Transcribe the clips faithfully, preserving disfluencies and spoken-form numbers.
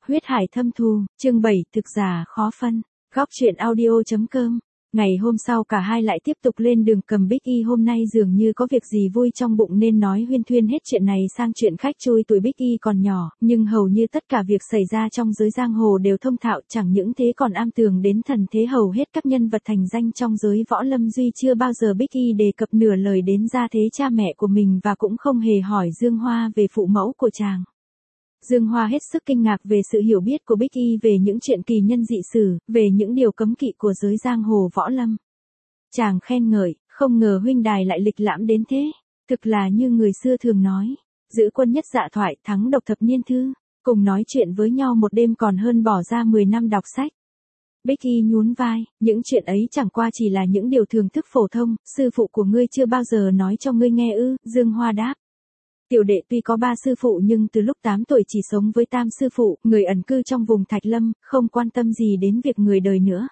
Huyết hải thâm thù, chương bảy, thực giả khó phân. Góc truyện audio chấm com. Ngày hôm sau cả hai lại tiếp tục lên đường cầm Big E. Hôm nay dường như có việc gì vui trong bụng nên nói huyên thuyên hết chuyện này sang chuyện khách trôi. Tuổi Big E còn nhỏ, nhưng hầu như tất cả việc xảy ra trong giới giang hồ đều thông thạo, chẳng những thế còn am tường đến thần thế. Hầu hết các nhân vật thành danh trong giới võ lâm duy chưa bao giờ Big E đề cập nửa lời đến gia thế cha mẹ của mình, và cũng không hề hỏi Dương Hoa về phụ mẫu của chàng. Dương Hoa hết sức kinh ngạc về sự hiểu biết của Big E về những chuyện kỳ nhân dị sử, về những điều cấm kỵ của giới giang hồ võ lâm. Chàng khen ngợi, không ngờ huynh đài lại lịch lãm đến thế, thực là như người xưa thường nói, giữ quân nhất dạ thoại, thắng độc thập niên thư, cùng nói chuyện với nhau một đêm còn hơn bỏ ra mười năm đọc sách. Big E nhún vai, những chuyện ấy chẳng qua chỉ là những điều thường thức phổ thông, sư phụ của ngươi chưa bao giờ nói cho ngươi nghe ư? Dương Hoa đáp. Tiểu đệ tuy có ba sư phụ nhưng từ lúc tám tuổi chỉ sống với tam sư phụ, người ẩn cư trong vùng Thạch Lâm, không quan tâm gì đến việc người đời nữa.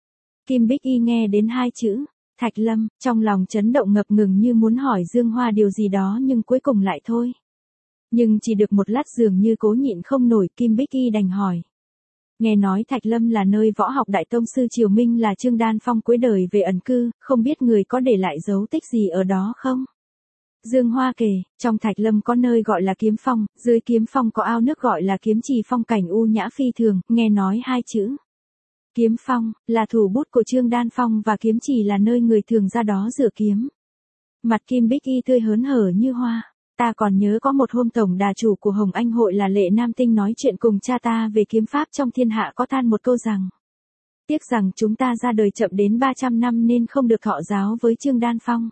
Kim Big E nghe đến hai chữ Thạch Lâm, trong lòng chấn động ngập ngừng như muốn hỏi Dương Hoa điều gì đó nhưng cuối cùng lại thôi. Nhưng chỉ được một lát dường như cố nhịn không nổi, Kim Big E đành hỏi. Nghe nói Thạch Lâm là nơi võ học đại tông sư Triều Minh là Trương Đan Phong cuối đời về ẩn cư, không biết người có để lại dấu tích gì ở đó không? Dương Hoa kể, trong Thạch Lâm có nơi gọi là Kiếm Phong, dưới Kiếm Phong có ao nước gọi là Kiếm Trì, phong cảnh u nhã phi thường. Nghe nói hai chữ Kiếm Phong là thủ bút của Trương Đan Phong, và Kiếm Trì là nơi người thường ra đó rửa kiếm. Mặt Kim Big E tươi hớn hở như hoa. Ta còn nhớ có một hôm tổng đà chủ của Hồng Anh hội là Lệ Nam Tinh nói chuyện cùng cha ta về kiếm pháp trong thiên hạ, có than một câu rằng: tiếc rằng chúng ta ra đời chậm đến ba trăm năm nên không được thọ giáo với Trương Đan Phong.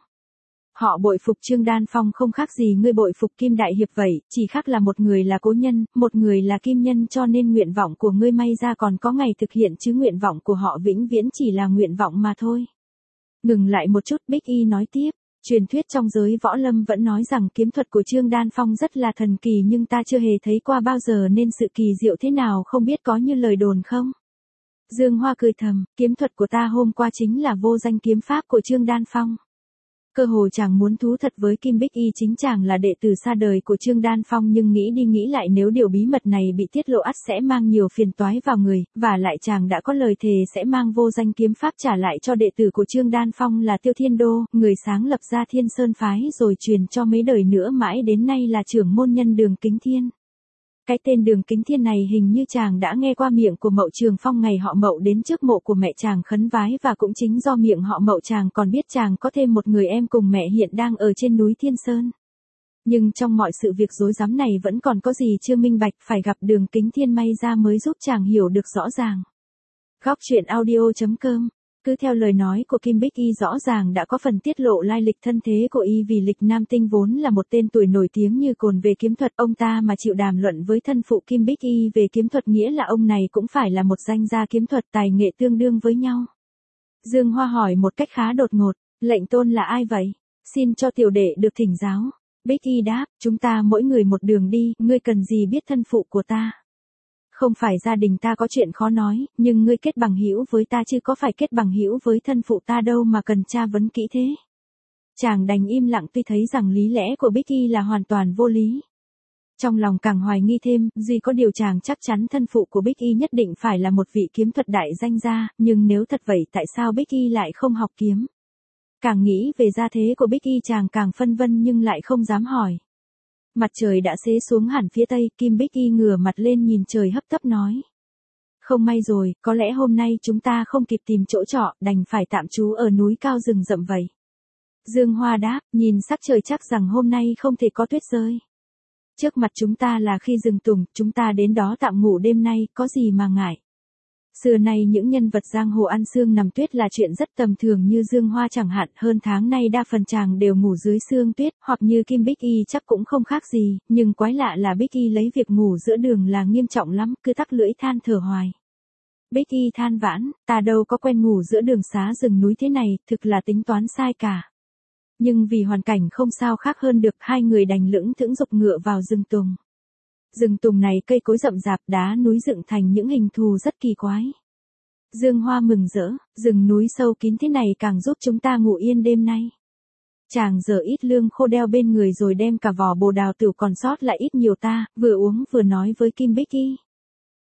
Họ bội phục Trương Đan Phong không khác gì ngươi bội phục Kim Đại Hiệp vậy, chỉ khác là một người là cố nhân, một người là kim nhân, cho nên nguyện vọng của ngươi may ra còn có ngày thực hiện, chứ nguyện vọng của họ vĩnh viễn chỉ là nguyện vọng mà thôi. Ngừng lại một chút, Big E nói tiếp, truyền thuyết trong giới võ lâm vẫn nói rằng kiếm thuật của Trương Đan Phong rất là thần kỳ, nhưng ta chưa hề thấy qua bao giờ, nên sự kỳ diệu thế nào không biết có như lời đồn không? Dương Hoa cười thầm, kiếm thuật của ta hôm qua chính là vô danh kiếm pháp của Trương Đan Phong. Cơ hồ chàng muốn thú thật với Kim Big E chính chàng là đệ tử xa đời của Trương Đan Phong, nhưng nghĩ đi nghĩ lại nếu điều bí mật này bị tiết lộ ắt sẽ mang nhiều phiền toái vào người, và lại chàng đã có lời thề sẽ mang vô danh kiếm pháp trả lại cho đệ tử của Trương Đan Phong là Tiêu Thiên Đô, người sáng lập ra Thiên Sơn phái rồi truyền cho mấy đời nữa mãi đến nay là trưởng môn nhân Đường Kính Thiên. Cái tên Đường Kính Thiên này hình như chàng đã nghe qua miệng của Mậu Trường Phong ngày họ Mậu đến trước mộ của mẹ chàng khấn vái, và cũng chính do miệng họ Mậu chàng còn biết chàng có thêm một người em cùng mẹ hiện đang ở trên núi Thiên Sơn. Nhưng trong mọi sự việc rối rắm này vẫn còn có gì chưa minh bạch, phải gặp Đường Kính Thiên may ra mới giúp chàng hiểu được rõ ràng. Góc truyện audio chấm com. Cứ theo lời nói của Kim Big E rõ ràng đã có phần tiết lộ lai lịch thân thế của y, vì Lịch Nam Tinh vốn là một tên tuổi nổi tiếng như cồn về kiếm thuật, ông ta mà chịu đàm luận với thân phụ Kim Big E về kiếm thuật nghĩa là ông này cũng phải là một danh gia kiếm thuật, tài nghệ tương đương với nhau. Dương Hoa hỏi một cách khá đột ngột, lệnh tôn là ai vậy? Xin cho tiểu đệ được thỉnh giáo. Big E đáp, chúng ta mỗi người một đường đi, ngươi cần gì biết thân phụ của ta? Không phải gia đình ta có chuyện khó nói, nhưng ngươi kết bằng hữu với ta chứ có phải kết bằng hữu với thân phụ ta đâu mà cần tra vấn kỹ thế. Chàng đành im lặng, tuy thấy rằng lý lẽ của Big E là hoàn toàn vô lý. Trong lòng càng hoài nghi thêm, duy có điều chàng chắc chắn thân phụ của Big E nhất định phải là một vị kiếm thuật đại danh gia, nhưng nếu thật vậy tại sao Big E lại không học kiếm? Càng nghĩ về gia thế của Big E chàng càng phân vân nhưng lại không dám hỏi. Mặt trời đã xế xuống hẳn phía tây, Kim Big E ngửa mặt lên nhìn trời hấp tấp nói. Không may rồi, có lẽ hôm nay chúng ta không kịp tìm chỗ trọ, đành phải tạm trú ở núi cao rừng rậm vậy. Dương Hoa đáp, nhìn sắc trời chắc rằng hôm nay không thể có tuyết rơi. Trước mặt chúng ta là khi rừng tùng, chúng ta đến đó tạm ngủ đêm nay, có gì mà ngại. Xưa nay những nhân vật giang hồ ăn xương nằm tuyết là chuyện rất tầm thường, như Dương Hoa chẳng hạn, hơn tháng nay đa phần chàng đều ngủ dưới xương tuyết, hoặc như Kim Big E chắc cũng không khác gì, nhưng quái lạ là Big E lấy việc ngủ giữa đường là nghiêm trọng lắm, cứ tắc lưỡi than thở hoài. Big E than vãn, ta đâu có quen ngủ giữa đường xá rừng núi thế này, thực là tính toán sai cả. Nhưng vì hoàn cảnh không sao khác hơn được, hai người đành lững thững giục ngựa vào rừng tùng. Rừng tùng này cây cối rậm rạp, đá núi dựng thành những hình thù rất kỳ quái. Dương Hoa mừng rỡ, rừng núi sâu kín thế này càng giúp chúng ta ngủ yên đêm nay. Chàng giờ ít lương khô đeo bên người rồi đem cả vỏ bồ đào tửu còn sót lại ít nhiều ta, vừa uống vừa nói với Kim Big E.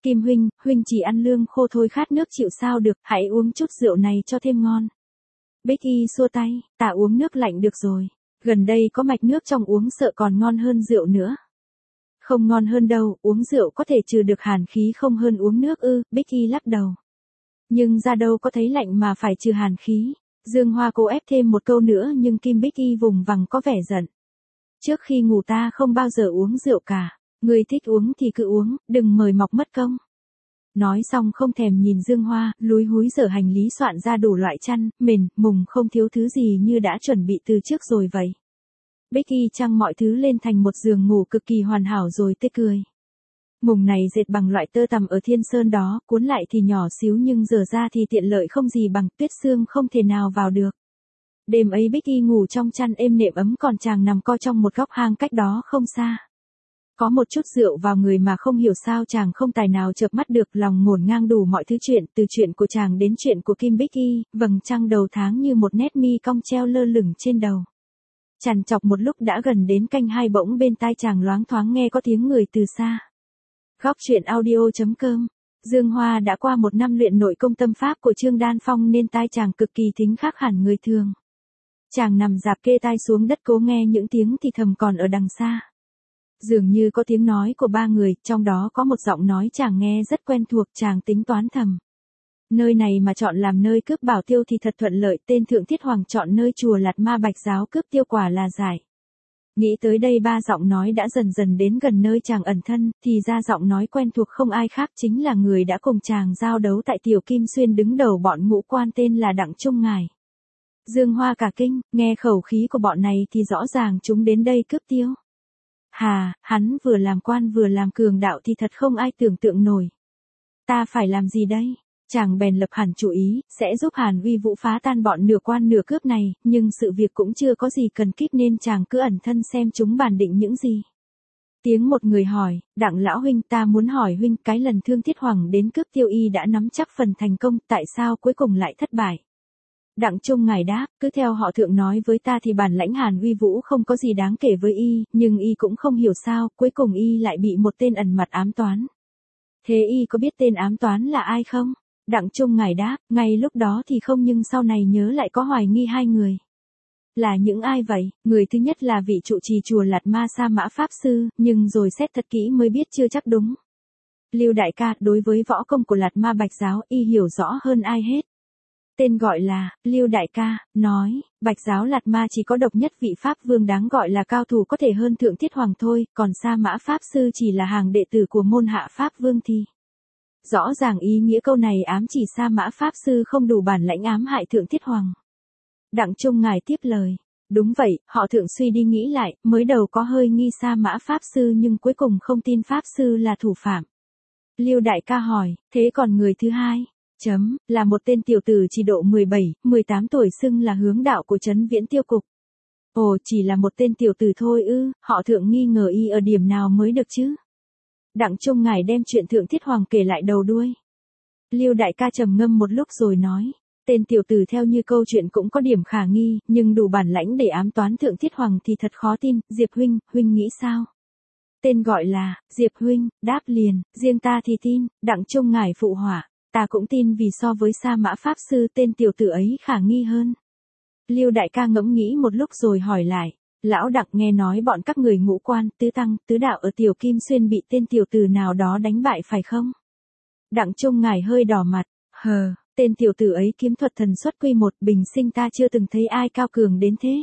Kim huynh, huynh chỉ ăn lương khô thôi, khát nước chịu sao được, hãy uống chút rượu này cho thêm ngon. Bích Y xua tay, ta uống nước lạnh được rồi. Gần đây có mạch nước trong uống sợ còn ngon hơn rượu nữa. Không ngon hơn đâu, uống rượu có thể trừ được hàn khí không hơn uống nước ư, Bích Y lắc đầu. Nhưng ra đâu có thấy lạnh mà phải trừ hàn khí. Dương Hoa cố ép thêm một câu nữa nhưng Kim Bích Y vùng vằng có vẻ giận. Trước khi ngủ ta không bao giờ uống rượu cả. Người thích uống thì cứ uống, đừng mời mọc mất công. Nói xong không thèm nhìn Dương Hoa, lúi húi dở hành lý soạn ra đủ loại chăn, mền, mùng không thiếu thứ gì như đã chuẩn bị từ trước rồi vậy. Bích Y trăng mọi thứ lên thành một giường ngủ cực kỳ hoàn hảo rồi tê cười. Mùng này dệt bằng loại tơ tằm ở Thiên Sơn đó, cuốn lại thì nhỏ xíu nhưng dở ra thì tiện lợi không gì bằng, tuyết sương không thể nào vào được. Đêm ấy Bích Y ngủ trong chăn êm nệm ấm, còn chàng nằm co trong một góc hang cách đó không xa. Có một chút rượu vào người mà không hiểu sao chàng không tài nào chợp mắt được, lòng ngổn ngang đủ mọi thứ chuyện, từ chuyện của chàng đến chuyện của Kim Bích Y, vầng trăng đầu tháng như một nét mi cong treo lơ lửng trên đầu. Chằn chọc một lúc đã gần đến canh hai, bỗng bên tai chàng loáng thoáng nghe có tiếng người từ xa. Góc truyện audio chấm com. Dương Hoa đã qua một năm luyện nội công tâm pháp của Trương Đan Phong nên tai chàng cực kỳ thính khác hẳn người thường. Chàng nằm dạp kê tai xuống đất cố nghe những tiếng thì thầm còn ở đằng xa. Dường như có tiếng nói của ba người, trong đó có một giọng nói chàng nghe rất quen thuộc, chàng tính toán thầm. Nơi này mà chọn làm nơi cướp bảo tiêu thì thật thuận lợi, tên Thượng Thiết Hoàng chọn nơi chùa Lạt Ma Bạch Giáo cướp tiêu quả là giải. Nghĩ tới đây ba giọng nói đã dần dần đến gần nơi chàng ẩn thân, thì ra giọng nói quen thuộc không ai khác chính là người đã cùng chàng giao đấu tại Tiểu Kim Xuyên, đứng đầu bọn ngũ quan tên là Đặng Trung Ngải. Dương Hoa cả kinh, nghe khẩu khí của bọn này thì rõ ràng chúng đến đây cướp tiêu. Hà, hắn vừa làm quan vừa làm cường đạo thì thật không ai tưởng tượng nổi. Ta phải làm gì đây? Chàng bèn lập hẳn chủ ý, sẽ giúp Hàn Uy Vũ phá tan bọn nửa quan nửa cướp này, nhưng sự việc cũng chưa có gì cần kíp nên chàng cứ ẩn thân xem chúng bàn định những gì. Tiếng một người hỏi, Đặng lão huynh, ta muốn hỏi huynh, cái lần Thương Thiết Hoàng đến cướp tiêu y đã nắm chắc phần thành công, tại sao cuối cùng lại thất bại? Đặng Trung Ngải đáp, cứ theo họ Thượng nói với ta thì bản lãnh Hàn Uy Vũ không có gì đáng kể với y, nhưng y cũng không hiểu sao, cuối cùng y lại bị một tên ẩn mặt ám toán. Thế y có biết tên ám toán là ai không? Đặng Trung Ngải đáp, ngay lúc đó thì không nhưng sau này nhớ lại có hoài nghi hai người. Là những ai vậy? Người thứ nhất là vị trụ trì chùa Lạt Ma Sa Mã Pháp Sư, nhưng rồi xét thật kỹ mới biết chưa chắc đúng. Lưu đại ca, đối với võ công của Lạt Ma Bạch Giáo y hiểu rõ hơn ai hết. Tên gọi là, Lưu đại ca, nói, Bạch Giáo Lạt Ma chỉ có độc nhất vị Pháp Vương đáng gọi là cao thủ có thể hơn Thượng Thiết Hoàng thôi, còn Sa Mã Pháp Sư chỉ là hàng đệ tử của môn hạ Pháp Vương thì. Rõ ràng ý nghĩa câu này ám chỉ Sa Mã Pháp Sư không đủ bản lãnh ám hại Thượng Thiết Hoàng. Đặng Trung Ngải tiếp lời. Đúng vậy, họ Thượng suy đi nghĩ lại, mới đầu có hơi nghi Sa Mã Pháp Sư nhưng cuối cùng không tin Pháp Sư là thủ phạm. Lưu đại ca hỏi, thế còn người thứ hai? Chấm, là một tên tiểu tử chỉ độ mười bảy, mười tám tuổi xưng là hướng đạo của Trấn Viễn Tiêu Cục. Ồ, chỉ là một tên tiểu tử thôi ư, họ Thượng nghi ngờ y ở điểm nào mới được chứ? Đặng Trung Ngải đem chuyện Thượng Thiết Hoàng kể lại đầu đuôi. Lưu đại ca trầm ngâm một lúc rồi nói, tên tiểu tử theo như câu chuyện cũng có điểm khả nghi, nhưng đủ bản lãnh để ám toán Thượng Thiết Hoàng thì thật khó tin, Diệp huynh, huynh nghĩ sao? Tên gọi là, Diệp huynh, đáp liền, riêng ta thì tin, Đặng Trung Ngải phụ họa, ta cũng tin vì so với Sa Mã Pháp Sư tên tiểu tử ấy khả nghi hơn. Lưu đại ca ngẫm nghĩ một lúc rồi hỏi lại. Lão Đặng, nghe nói bọn các người ngũ quan, tứ tăng, tứ đạo ở Tiểu Kim Xuyên bị tên tiểu tử nào đó đánh bại phải không? Đặng Trung Ngải hơi đỏ mặt, hờ, tên tiểu tử ấy kiếm thuật thần xuất quy một, bình sinh ta chưa từng thấy ai cao cường đến thế.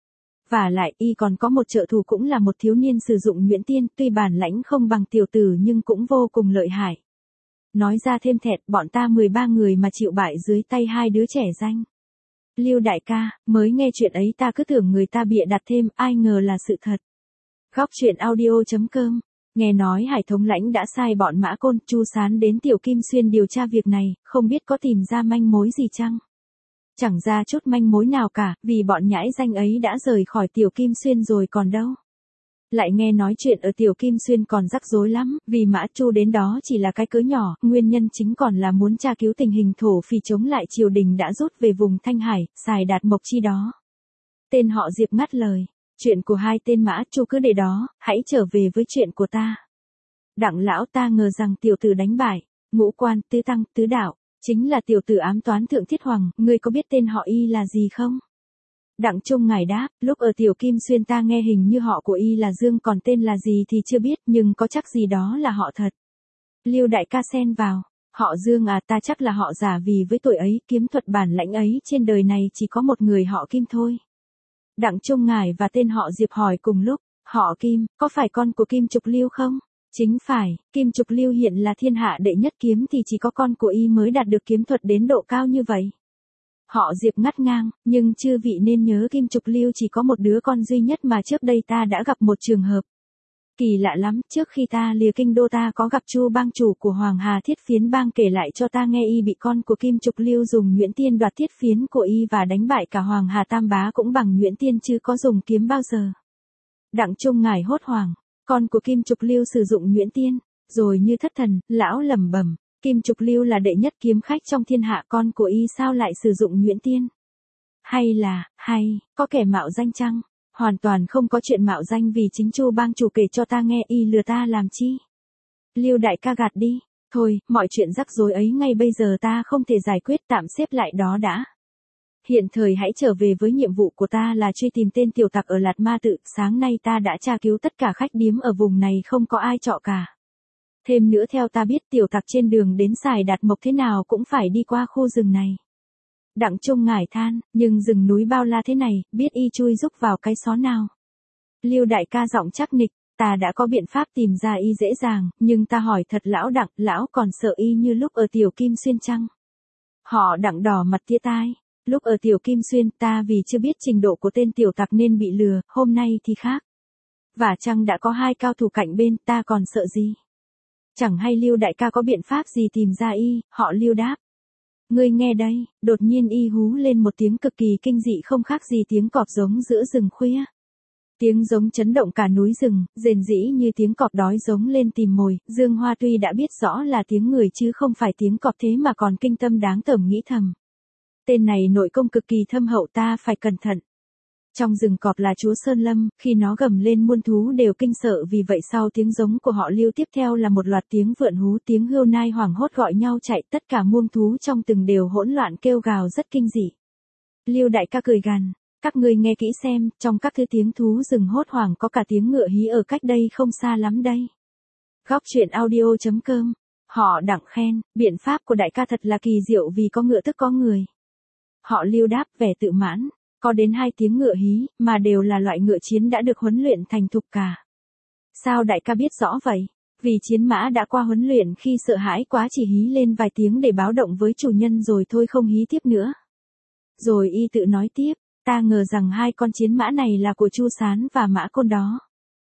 Và lại y còn có một trợ thủ cũng là một thiếu niên sử dụng nhuyễn tiên, tuy bản lãnh không bằng tiểu tử nhưng cũng vô cùng lợi hại. Nói ra thêm thẹt, bọn ta mười ba người mà chịu bại dưới tay hai đứa trẻ danh. Lưu đại ca, mới nghe chuyện ấy ta cứ tưởng người ta bịa đặt thêm, ai ngờ là sự thật. Góc truyện audio chấm com. Nghe nói Hải thống lãnh đã sai bọn Mã Côn, Chu Sán đến Tiểu Kim Xuyên điều tra việc này, không biết có tìm ra manh mối gì chăng? Chẳng ra chút manh mối nào cả, vì bọn nhãi danh ấy đã rời khỏi Tiểu Kim Xuyên rồi còn đâu. Lại nghe nói chuyện ở Tiểu Kim Xuyên còn rắc rối lắm, vì Mã Chu đến đó chỉ là cái cớ nhỏ, nguyên nhân chính còn là muốn tra cứu tình hình thổ phỉ chống lại triều đình đã rút về vùng Thanh Hải, xài đạt mộc chi đó. Tên họ Diệp ngắt lời, chuyện của hai tên Mã Chu cứ để đó, hãy trở về với chuyện của ta. Đặng lão ta ngờ rằng tiểu tử đánh bại, ngũ quan, tứ tăng, tứ đạo, chính là tiểu tử ám toán thượng thiết hoàng, ngươi có biết tên họ y là gì không? Đặng Trung ngài đáp, lúc ở Tiểu Kim Xuyên ta nghe hình như họ của y là Dương, còn tên là gì thì chưa biết, nhưng có chắc gì đó là họ thật. Lưu đại ca xen vào, họ Dương à, ta chắc là họ giả, vì với tuổi ấy, kiếm thuật bản lãnh ấy, trên đời này chỉ có một người họ Kim thôi. Đặng Trung ngài và tên họ Diệp hỏi cùng lúc, họ Kim, có phải con của Kim Trục Lưu không? Chính phải, Kim Trục Lưu hiện là thiên hạ đệ nhất kiếm thì chỉ có con của y mới đạt được kiếm thuật đến độ cao như vậy. Họ Diệp ngắt ngang, nhưng chư vị nên nhớ Kim Trục Lưu chỉ có một đứa con duy nhất mà trước đây ta đã gặp một trường hợp. Kỳ lạ lắm, trước khi ta lìa kinh đô ta có gặp Chu bang chủ của Hoàng Hà Thiết Phiến bang kể lại cho ta nghe y bị con của Kim Trục Lưu dùng nhuyễn tiên đoạt thiết phiến của y và đánh bại cả Hoàng Hà Tam Bá cũng bằng nhuyễn tiên chứ có dùng kiếm bao giờ. Đặng Trung ngài hốt hoảng, con của Kim Trục Lưu sử dụng nhuyễn tiên, rồi như thất thần, lão lẩm bẩm. Kim Trục Lưu là đệ nhất kiếm khách trong thiên hạ, con của y sao lại sử dụng nhuyễn tiên? Hay là, hay, có kẻ mạo danh chăng? Hoàn toàn không có chuyện mạo danh, vì chính Chu bang chủ kể cho ta nghe y lừa ta làm chi? Lưu đại ca gạt đi, thôi, mọi chuyện rắc rối ấy ngay bây giờ ta không thể giải quyết, tạm xếp lại đó đã. Hiện thời hãy trở về với nhiệm vụ của ta là truy tìm tên tiểu tặc ở Lạt Ma Tự, sáng nay ta đã tra cứu tất cả khách điếm ở vùng này không có ai trọ cả. Thêm nữa theo ta biết tiểu tặc trên đường đến Sài Đạt Mộc thế nào cũng phải đi qua khu rừng này. Đặng Trung ngải than, nhưng rừng núi bao la thế này, biết y chui rúc vào cái xó nào. Lưu đại ca giọng chắc nịch, ta đã có biện pháp tìm ra y dễ dàng, nhưng ta hỏi thật lão Đặng, lão còn sợ y như lúc ở Tiểu Kim Xuyên chăng? Họ Đặng đỏ mặt tía tai, lúc ở Tiểu Kim Xuyên ta vì chưa biết trình độ của tên tiểu tặc nên bị lừa, hôm nay thì khác. Và chăng đã có hai cao thủ cạnh bên, ta còn sợ gì? Chẳng hay Lưu đại ca có biện pháp gì tìm ra y, họ Lưu đáp. Ngươi nghe đây, đột nhiên y hú lên một tiếng cực kỳ kinh dị, không khác gì tiếng cọp giống giữa rừng khuya. Tiếng giống chấn động cả núi rừng, rền rĩ như tiếng cọp đói giống lên tìm mồi. Dương Hoa tuy đã biết rõ là tiếng người chứ không phải tiếng cọp, thế mà còn kinh tâm đáng tởm, nghĩ thầm. Tên này nội công cực kỳ thâm hậu, ta phải cẩn thận. Trong rừng cọp là chúa Sơn Lâm, khi nó gầm lên muôn thú đều kinh sợ, vì vậy sau tiếng giống của họ Lưu tiếp theo là một loạt tiếng vượn hú, tiếng hươu nai hoảng hốt gọi nhau chạy, tất cả muông thú trong từng đều hỗn loạn kêu gào rất kinh dị. Lưu đại ca cười gằn, các ngươi nghe kỹ xem, trong các thứ tiếng thú rừng hốt hoảng có cả tiếng ngựa hí ở cách đây không xa lắm đây. Góc truyện audio chấm com, họ Đặng khen, biện pháp của đại ca thật là kỳ diệu, vì có ngựa tức có người. Họ Lưu đáp vẻ tự mãn. Có đến hai tiếng ngựa hí, mà đều là loại ngựa chiến đã được huấn luyện thành thục cả. Sao đại ca biết rõ vậy? Vì chiến mã đã qua huấn luyện, khi sợ hãi quá chỉ hí lên vài tiếng để báo động với chủ nhân rồi thôi, không hí tiếp nữa. Rồi y tự nói tiếp, ta ngờ rằng hai con chiến mã này là của Chu Sán và Mã Côn đó.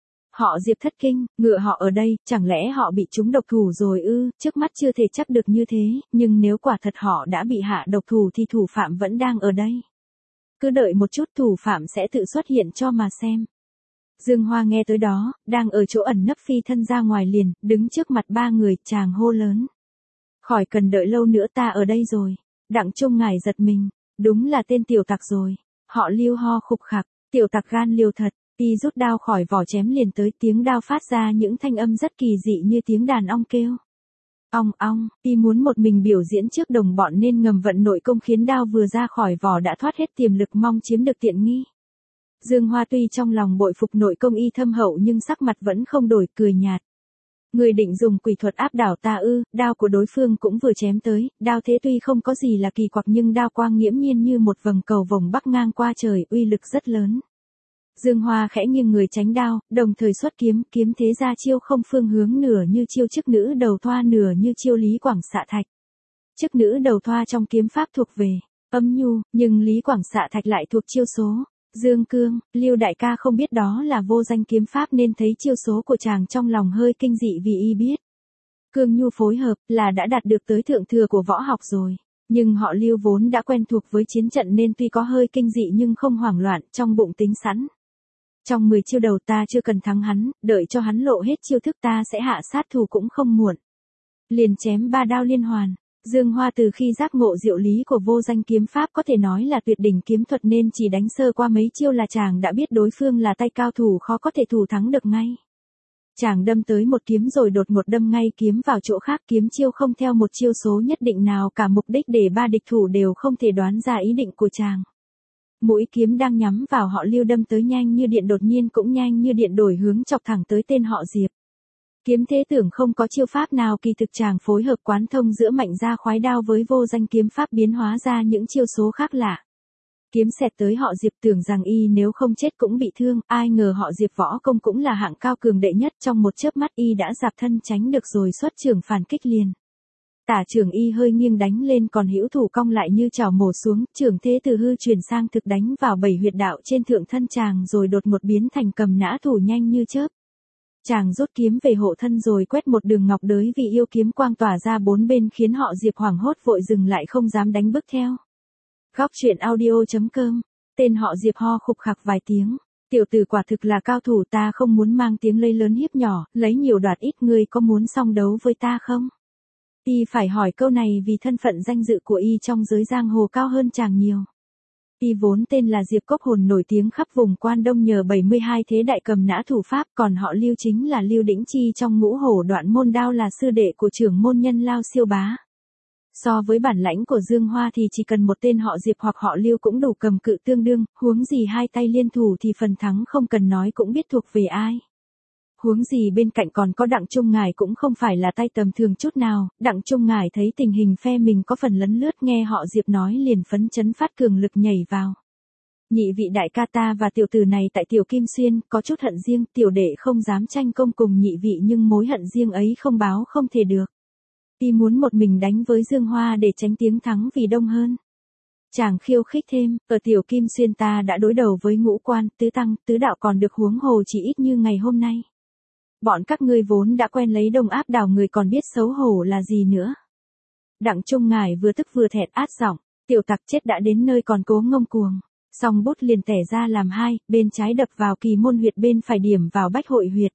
Họ Diệp thất kinh, ngựa họ ở đây, chẳng lẽ họ bị trúng độc thủ rồi ư? Trước mắt chưa thể chắc được như thế, nhưng nếu quả thật họ đã bị hạ độc thủ thì thủ phạm vẫn đang ở đây. Cứ đợi một chút, thủ phạm sẽ tự xuất hiện cho mà xem. Dương Hoa nghe tới đó, đang ở chỗ ẩn nấp phi thân ra ngoài liền, đứng trước mặt ba người, chàng hô lớn. Khỏi cần đợi lâu nữa, ta ở đây rồi. Đặng Trung ngài giật mình, đúng là tên tiểu tặc rồi. Họ Lưu ho khục khặc, tiểu tặc gan liều thật, y rút đao khỏi vỏ chém liền tới, tiếng đao phát ra những thanh âm rất kỳ dị như tiếng đàn ong kêu. Ong ong, y muốn một mình biểu diễn trước đồng bọn nên ngầm vận nội công, khiến đao vừa ra khỏi vỏ đã thoát hết tiềm lực, mong chiếm được tiện nghi. Dương Hoa tuy trong lòng bội phục nội công y thâm hậu nhưng sắc mặt vẫn không đổi, cười nhạt. Người định dùng quỷ thuật áp đảo ta ư? Đao của đối phương cũng vừa chém tới, đao thế tuy không có gì là kỳ quặc nhưng đao quang nghiễm nhiên như một vầng cầu vồng bắc ngang qua trời, uy lực rất lớn. Dương Hoa khẽ nghiêng người tránh đao, đồng thời xuất kiếm, kiếm thế ra chiêu không phương hướng, nửa như chiêu chức nữ đầu thoa, nửa như chiêu Lý Quảng Xạ Thạch. Chức nữ đầu thoa trong kiếm pháp thuộc về âm nhu, nhưng Lý Quảng Xạ Thạch lại thuộc chiêu số dương cương. Lưu đại ca không biết đó là vô danh kiếm pháp nên thấy chiêu số của chàng trong lòng hơi kinh dị, vì y biết cương nhu phối hợp là đã đạt được tới thượng thừa của võ học rồi. Nhưng họ Lưu vốn đã quen thuộc với chiến trận nên tuy có hơi kinh dị nhưng không hoảng loạn, trong bụng tính sẵn. Trong mười chiêu đầu ta chưa cần thắng hắn, đợi cho hắn lộ hết chiêu thức ta sẽ hạ sát thủ cũng không muộn. Liền chém ba đao liên hoàn. Dương Hoa từ khi giác ngộ diệu lý của vô danh kiếm pháp có thể nói là tuyệt đỉnh kiếm thuật, nên chỉ đánh sơ qua mấy chiêu là chàng đã biết đối phương là tay cao thủ khó có thể thủ thắng được ngay. Chàng đâm tới một kiếm rồi đột ngột đâm ngay kiếm vào chỗ khác, kiếm chiêu không theo một chiêu số nhất định nào cả, mục đích để ba địch thủ đều không thể đoán ra ý định của chàng. Mũi kiếm đang nhắm vào họ Lưu đâm tới nhanh như điện, đột nhiên cũng nhanh như điện đổi hướng chọc thẳng tới tên họ Diệp. Kiếm thế tưởng không có chiêu pháp nào, kỳ thực chàng phối hợp quán thông giữa mạnh gia khoái đao với vô danh kiếm pháp biến hóa ra những chiêu số khác lạ. Kiếm xẹt tới họ Diệp, tưởng rằng y nếu không chết cũng bị thương, ai ngờ họ Diệp võ công cũng là hạng cao cường đệ nhất, trong một chớp mắt y đã dạp thân tránh được rồi xuất trường phản kích liền. Tả trường y hơi nghiêng đánh lên, còn hữu thủ cong lại như chảo mổ xuống, trường thế từ hư chuyển sang thực đánh vào bảy huyệt đạo trên thượng thân chàng rồi đột ngột biến thành cầm nã thủ nhanh như chớp. Chàng rút kiếm về hộ thân rồi quét một đường ngọc đới vì yêu kiếm quang tỏa ra bốn bên khiến họ Diệp hoảng hốt vội dừng lại không dám đánh bước theo. Góc truyện audio chấm com. Tên họ Diệp ho khục khặc vài tiếng. Tiểu tử quả thực là cao thủ, ta không muốn mang tiếng lấy lớn hiếp nhỏ, lấy nhiều đoạt ít, ngươi có muốn song đấu với ta không? Y phải hỏi câu này vì thân phận danh dự của y trong giới giang hồ cao hơn chàng nhiều. Y vốn tên là Diệp Cốc Hồn, nổi tiếng khắp vùng Quan Đông nhờ bảy mươi hai thế đại cầm nã thủ pháp, còn họ Lưu chính là Lưu Đĩnh Chi trong ngũ hổ đoạn môn đao, là sư đệ của trưởng môn nhân Lao Siêu Bá. So với bản lãnh của Dương Hoa thì chỉ cần một tên họ Diệp hoặc họ Lưu cũng đủ cầm cự tương đương, huống gì hai tay liên thủ thì phần thắng không cần nói cũng biết thuộc về ai. Huống gì bên cạnh còn có Đặng Trung Ngải cũng không phải là tay tầm thường chút nào. Đặng Trung Ngải thấy tình hình phe mình có phần lấn lướt, nghe họ Diệp nói liền phấn chấn phát cường lực nhảy vào. Nhị vị đại ca, ta và tiểu tử này tại Tiểu Kim Xuyên có chút hận riêng, tiểu đệ không dám tranh công cùng nhị vị, nhưng mối hận riêng ấy không báo không thể được. Y muốn một mình đánh với Dương Hoa để tránh tiếng thắng vì đông hơn. Chàng khiêu khích thêm, ở Tiểu Kim Xuyên ta đã đối đầu với ngũ quan, tứ tăng, tứ đạo, còn được huống hồ chỉ ít như ngày hôm nay. Bọn các ngươi vốn đã quen lấy đông áp đảo người, còn biết xấu hổ là gì nữa. Đặng Trung Ngải vừa tức vừa thẹn át giọng, tiểu tặc chết đã đến nơi còn cố ngông cuồng. Song bút liền tẻ ra làm hai, bên trái đập vào kỳ môn huyệt, bên phải điểm vào bách hội huyệt.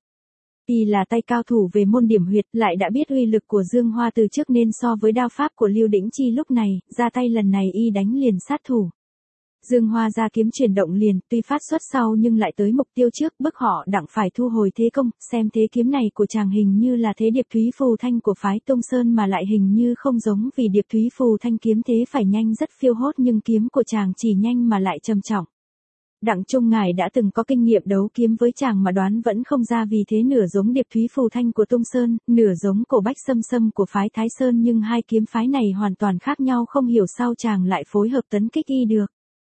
Y là tay cao thủ về môn điểm huyệt, lại đã biết uy lực của Dương Hoa từ trước nên so với đao pháp của Lưu Đĩnh Chi lúc này, ra tay lần này y đánh liền sát thủ. Dương Hoa ra kiếm chuyển động liền, tuy phát xuất sau nhưng lại tới mục tiêu trước, bức họ Đặng phải thu hồi thế công, xem thế kiếm này của chàng hình như là thế Điệp Thúy Phù Thanh của phái Tông Sơn mà lại hình như không giống, vì Điệp Thúy Phù Thanh kiếm thế phải nhanh rất phiêu hốt, nhưng kiếm của chàng chỉ nhanh mà lại trầm trọng. Đặng Trung Ngải đã từng có kinh nghiệm đấu kiếm với chàng mà đoán vẫn không ra, vì thế nửa giống Điệp Thúy Phù Thanh của Tông Sơn, nửa giống Cổ Bách Sâm Sâm của phái Thái Sơn, nhưng hai kiếm phái này hoàn toàn khác nhau, không hiểu sao chàng lại phối hợp tấn kích y được.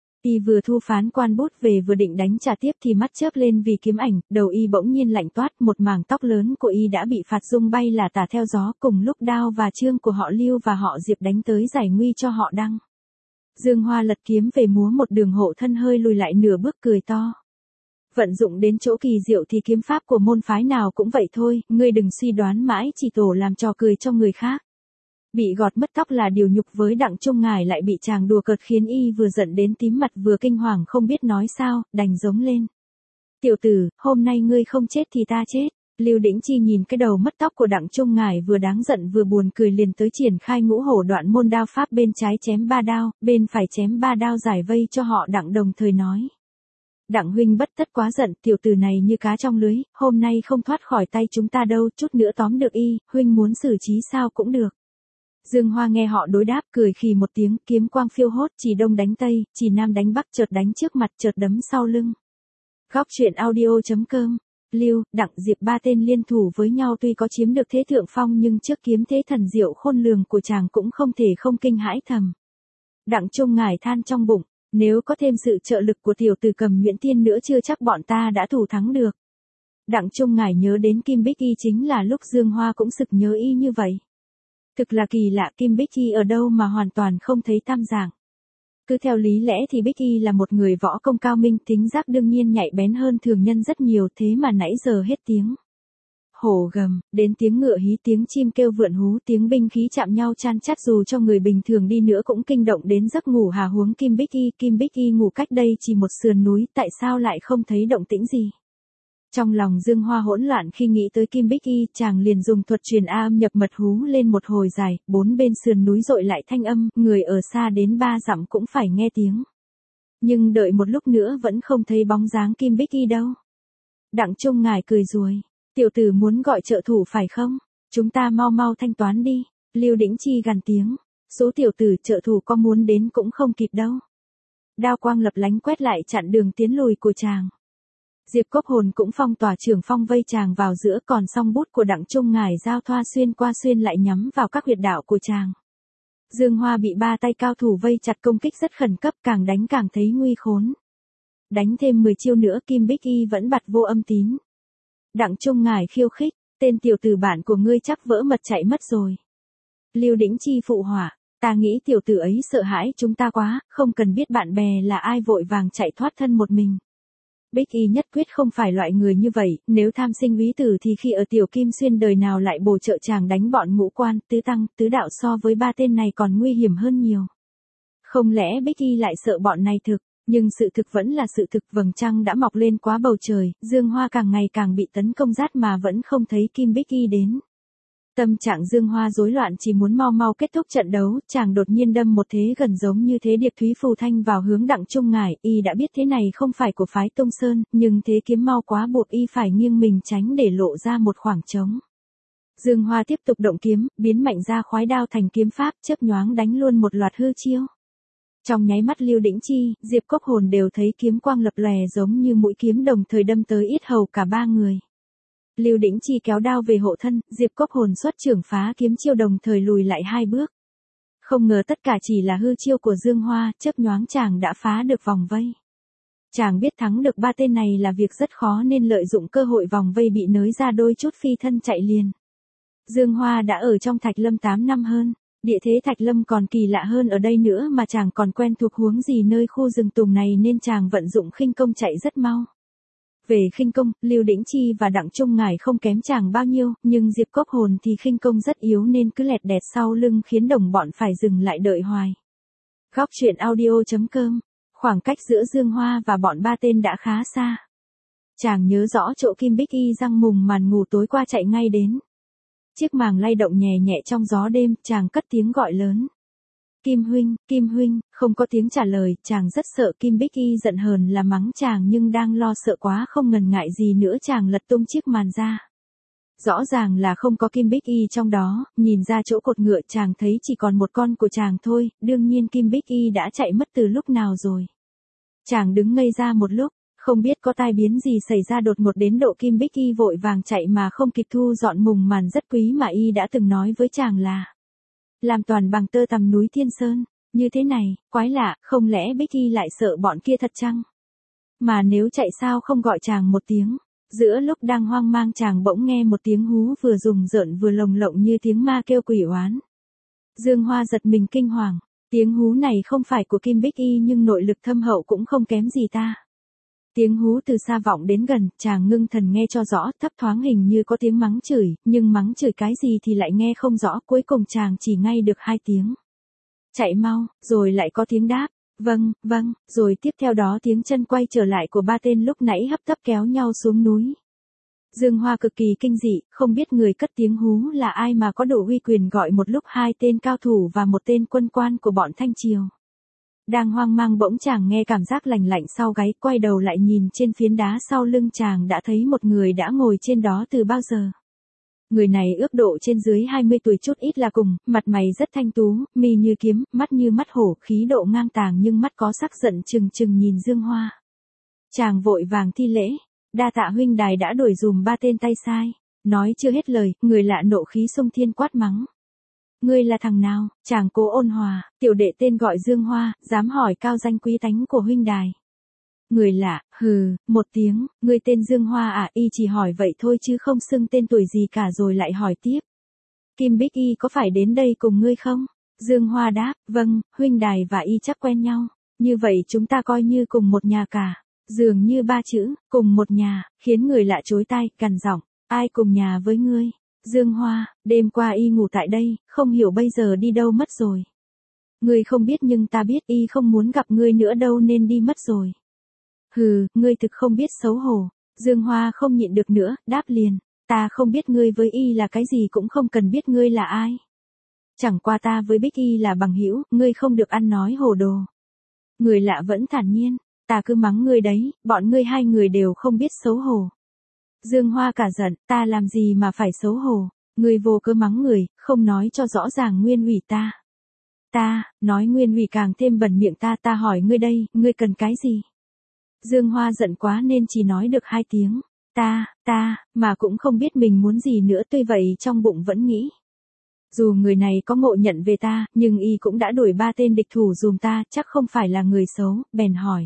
Y vừa thu phán quan bút về vừa định đánh trả tiếp thì mắt chớp lên vì kiếm ảnh, đầu y bỗng nhiên lạnh toát, một mảng tóc lớn của y đã bị phạt rung bay là tả theo gió, cùng lúc đao và chương của họ Lưu và họ Diệp đánh tới giải nguy cho họ Đăng. Dương Hoa lật kiếm về múa một đường hộ thân, hơi lùi lại nửa bước cười to. Vận dụng đến chỗ kỳ diệu thì kiếm pháp của môn phái nào cũng vậy thôi, ngươi đừng suy đoán mãi chỉ tổ làm trò cười cho người khác. Bị gọt mất tóc là điều nhục với Đặng Trung Ngải, lại bị chàng đùa cợt khiến y vừa giận đến tím mặt vừa kinh hoàng không biết nói sao, đành giống lên. Tiểu tử, hôm nay ngươi không chết thì ta chết. Lưu Đĩnh Chi nhìn cái đầu mất tóc của Đặng Trung Ngải vừa đáng giận vừa buồn cười, liền tới triển khai ngũ hổ đoạn môn đao pháp, bên trái chém ba đao, bên phải chém ba đao giải vây cho họ Đặng, đồng thời nói. Đặng huynh bất tất quá giận, tiểu tử này như cá trong lưới, hôm nay không thoát khỏi tay chúng ta đâu, chút nữa tóm được y, huynh muốn xử trí sao cũng được. Dương Hoa nghe họ đối đáp cười khì một tiếng, kiếm quang phiêu hốt, chỉ đông đánh tây, chỉ nam đánh bắc, chợt đánh trước mặt, chợt đấm sau lưng. Góc truyện audio chấm com. Lưu, Đặng, Diệp ba tên liên thủ với nhau tuy có chiếm được thế thượng phong, nhưng trước kiếm thế thần diệu khôn lường của chàng cũng không thể không kinh hãi thầm. Đặng Trung Ngải than trong bụng, nếu có thêm sự trợ lực của tiểu tử Cầm Nhuyễn Tiên nữa chưa chắc bọn ta đã thủ thắng được. Đặng Trung Ngải nhớ đến Kim Bích Y, chính là lúc Dương Hoa cũng sực nhớ y như vậy. Thực là kỳ lạ, Kim Bích Y ở đâu mà hoàn toàn không thấy tam dạng. Cứ theo lý lẽ thì Bích Y là một người võ công cao minh, tính giác đương nhiên nhạy bén hơn thường nhân rất nhiều, thế mà nãy giờ hết tiếng hổ gầm, đến tiếng ngựa hí, tiếng chim kêu vượn hú, tiếng binh khí chạm nhau chan chát, dù cho người bình thường đi nữa cũng kinh động đến giấc ngủ, hà huống Kim Bích Y. Kim Bích Y ngủ cách đây chỉ một sườn núi, tại sao lại không thấy động tĩnh gì? Trong lòng Dương Hoa hỗn loạn khi nghĩ tới Kim Bích Y, chàng liền dùng thuật truyền a âm nhập mật hú lên một hồi dài, bốn bên sườn núi dội lại thanh âm, người ở xa đến ba dặm cũng phải nghe tiếng. Nhưng đợi một lúc nữa vẫn không thấy bóng dáng Kim Bích Y đâu. Đặng Trung Ngải cười ruồi, Tiểu tử muốn gọi trợ thủ phải không? Chúng ta mau mau thanh toán đi. Lưu Đĩnh Chi gằn tiếng. Số tiểu tử trợ thủ có muốn đến cũng không kịp đâu. Đao quang lập lánh quét lại chặn đường tiến lùi của chàng. Diệp Cốc Hồn cũng phong tỏa trưởng phong vây chàng vào giữa, còn song bút của Đặng Trung Ngải giao thoa xuyên qua xuyên lại nhắm vào các huyệt đạo của chàng. Dương Hoa bị ba tay cao thủ vây chặt công kích rất khẩn cấp, càng đánh càng thấy nguy khốn. Đánh thêm mười chiêu nữa Kim Bích Y vẫn bặt vô âm tín. Đặng Trung Ngải khiêu khích, tên tiểu tử bạn của ngươi chắc vỡ mật chạy mất rồi. Lưu Đĩnh Chi phụ họa, ta nghĩ tiểu tử ấy sợ hãi chúng ta quá, không cần biết bạn bè là ai vội vàng chạy thoát thân một mình. Bích Y nhất quyết không phải loại người như vậy, nếu tham sinh úy tử thì khi ở Tiểu Kim Xuyên đời nào lại bổ trợ chàng đánh bọn ngũ quan, tứ tăng, tứ đạo so với ba tên này còn nguy hiểm hơn nhiều. Không lẽ Bích Y lại sợ bọn này thực, nhưng sự thực vẫn là sự thực, vầng trăng đã mọc lên quá bầu trời, Dương Hoa càng ngày càng bị tấn công rát mà vẫn không thấy Kim Bích Y đến. Tâm trạng Dương Hoa rối loạn chỉ muốn mau mau kết thúc trận đấu, chàng đột nhiên đâm một thế gần giống như thế điệp Thúy Phù Thanh vào hướng Đặng Trung Ngải, y đã biết thế này không phải của phái Tông Sơn, nhưng thế kiếm mau quá buộc y phải nghiêng mình tránh để lộ ra một khoảng trống. Dương Hoa tiếp tục động kiếm, biến mạnh ra khoái đao thành kiếm pháp, chớp nhoáng đánh luôn một loạt hư chiêu. Trong nháy mắt Lưu Đĩnh Chi, Diệp Cốc Hồn đều thấy kiếm quang lập lòe giống như mũi kiếm đồng thời đâm tới yết hầu cả ba người. Lưu Đĩnh Chi kéo đao về hộ thân, Diệp Cốc Hồn xuất trưởng phá kiếm chiêu đồng thời lùi lại hai bước. Không ngờ tất cả chỉ là hư chiêu của Dương Hoa, chớp nhoáng chàng đã phá được vòng vây. Chàng biết thắng được ba tên này là việc rất khó nên lợi dụng cơ hội vòng vây bị nới ra đôi chút phi thân chạy liền. Dương Hoa đã ở trong Thạch Lâm tám năm hơn, địa thế Thạch Lâm còn kỳ lạ hơn ở đây nữa mà chàng còn quen thuộc huống gì nơi khu rừng tùng này nên chàng vận dụng khinh công chạy rất mau. Về khinh công, Lưu Đĩnh Chi và Đặng Trung Ngải không kém chàng bao nhiêu, nhưng Diệp Cốc Hồn thì khinh công rất yếu nên cứ lẹt đẹt sau lưng khiến đồng bọn phải dừng lại đợi hoài. Góc truyện audio chấm com, khoảng cách giữa Dương Hoa và bọn ba tên đã khá xa. Chàng nhớ rõ chỗ Kim Bích Y răng mùng màn ngủ tối qua chạy ngay đến. Chiếc màng lay động nhẹ nhẹ trong gió đêm, chàng cất tiếng gọi lớn. Kim huynh, Kim huynh, không có tiếng trả lời, chàng rất sợ. Kim Bích Y giận hờn là mắng chàng nhưng đang lo sợ quá không ngần ngại gì nữa chàng lật tung chiếc màn ra. Rõ ràng là không có Kim Bích Y trong đó, nhìn ra chỗ cột ngựa chàng thấy chỉ còn một con của chàng thôi, đương nhiên Kim Bích Y đã chạy mất từ lúc nào rồi. Chàng đứng ngây ra một lúc, không biết có tai biến gì xảy ra đột ngột đến độ Kim Bích Y vội vàng chạy mà không kịp thu dọn mùng màn rất quý mà y đã từng nói với chàng là làm toàn bằng tơ tằm núi Thiên Sơn, như thế này, quái lạ, không lẽ Bích Y lại sợ bọn kia thật chăng? Mà nếu chạy sao không gọi chàng một tiếng? Giữa lúc đang hoang mang chàng bỗng nghe một tiếng hú vừa rùng rợn vừa lồng lộng như tiếng ma kêu quỷ oán. Dương Hoa giật mình kinh hoàng, tiếng hú này không phải của Kim Bích Y nhưng nội lực thâm hậu cũng không kém gì ta. Tiếng hú từ xa vọng đến gần, chàng ngưng thần nghe cho rõ, thấp thoáng hình như có tiếng mắng chửi, nhưng mắng chửi cái gì thì lại nghe không rõ, cuối cùng chàng chỉ ngay được hai tiếng. Chạy mau, rồi lại có tiếng đáp, vâng, vâng, rồi tiếp theo đó tiếng chân quay trở lại của ba tên lúc nãy hấp tấp kéo nhau xuống núi. Dương Hoa cực kỳ kinh dị, không biết người cất tiếng hú là ai mà có đủ uy quyền gọi một lúc hai tên cao thủ và một tên quân quan của bọn Thanh Triều. Đang hoang mang bỗng chàng nghe cảm giác lạnh lạnh sau gáy, quay đầu lại nhìn trên phiến đá sau lưng chàng đã thấy một người đã ngồi trên đó từ bao giờ. Người này ước độ trên dưới hai mươi tuổi chút ít là cùng, mặt mày rất thanh tú, mi như kiếm, mắt như mắt hổ, khí độ ngang tàng nhưng mắt có sắc giận trừng trừng nhìn Dương Hoa. Chàng vội vàng thi lễ, đa tạ huynh đài đã đuổi dùm ba tên tay sai. Nói chưa hết lời, người lạ nộ khí xông thiên quát mắng. Ngươi là thằng nào? Chàng cố ôn hòa, tiểu đệ tên gọi Dương Hoa, dám hỏi cao danh quý tánh của huynh đài. Người lạ, hừ, một tiếng, ngươi tên Dương Hoa à? Y chỉ hỏi vậy thôi chứ không xưng tên tuổi gì cả rồi lại hỏi tiếp. Kim Bích Y có phải đến đây cùng ngươi không? Dương Hoa đáp, vâng, huynh đài và y chắc quen nhau. Như vậy chúng ta coi như cùng một nhà cả. Dường như ba chữ, cùng một nhà, khiến người lạ chối tai, gằn giọng, ai cùng nhà với ngươi? Dương Hoa, đêm qua y ngủ tại đây, không hiểu bây giờ đi đâu mất rồi. Ngươi không biết nhưng ta biết y không muốn gặp ngươi nữa đâu nên đi mất rồi. Hừ, ngươi thực không biết xấu hổ. Dương Hoa không nhịn được nữa, đáp liền, ta không biết ngươi với y là cái gì cũng không cần biết ngươi là ai. Chẳng qua ta với Bích Y là bằng hữu, ngươi không được ăn nói hồ đồ. Người lạ vẫn thản nhiên, ta cứ mắng ngươi đấy, bọn ngươi hai người đều không biết xấu hổ. Dương Hoa cả giận, ta làm gì mà phải xấu hổ, ngươi vô cớ mắng người, không nói cho rõ ràng nguyên ủy ta. Ta, nói nguyên ủy càng thêm bẩn miệng ta, ta hỏi ngươi đây, ngươi cần cái gì? Dương Hoa giận quá nên chỉ nói được hai tiếng, ta, ta, mà cũng không biết mình muốn gì nữa, tuy vậy trong bụng vẫn nghĩ. Dù người này có ngộ nhận về ta, nhưng y cũng đã đuổi ba tên địch thủ dùm ta, chắc không phải là người xấu, bèn hỏi.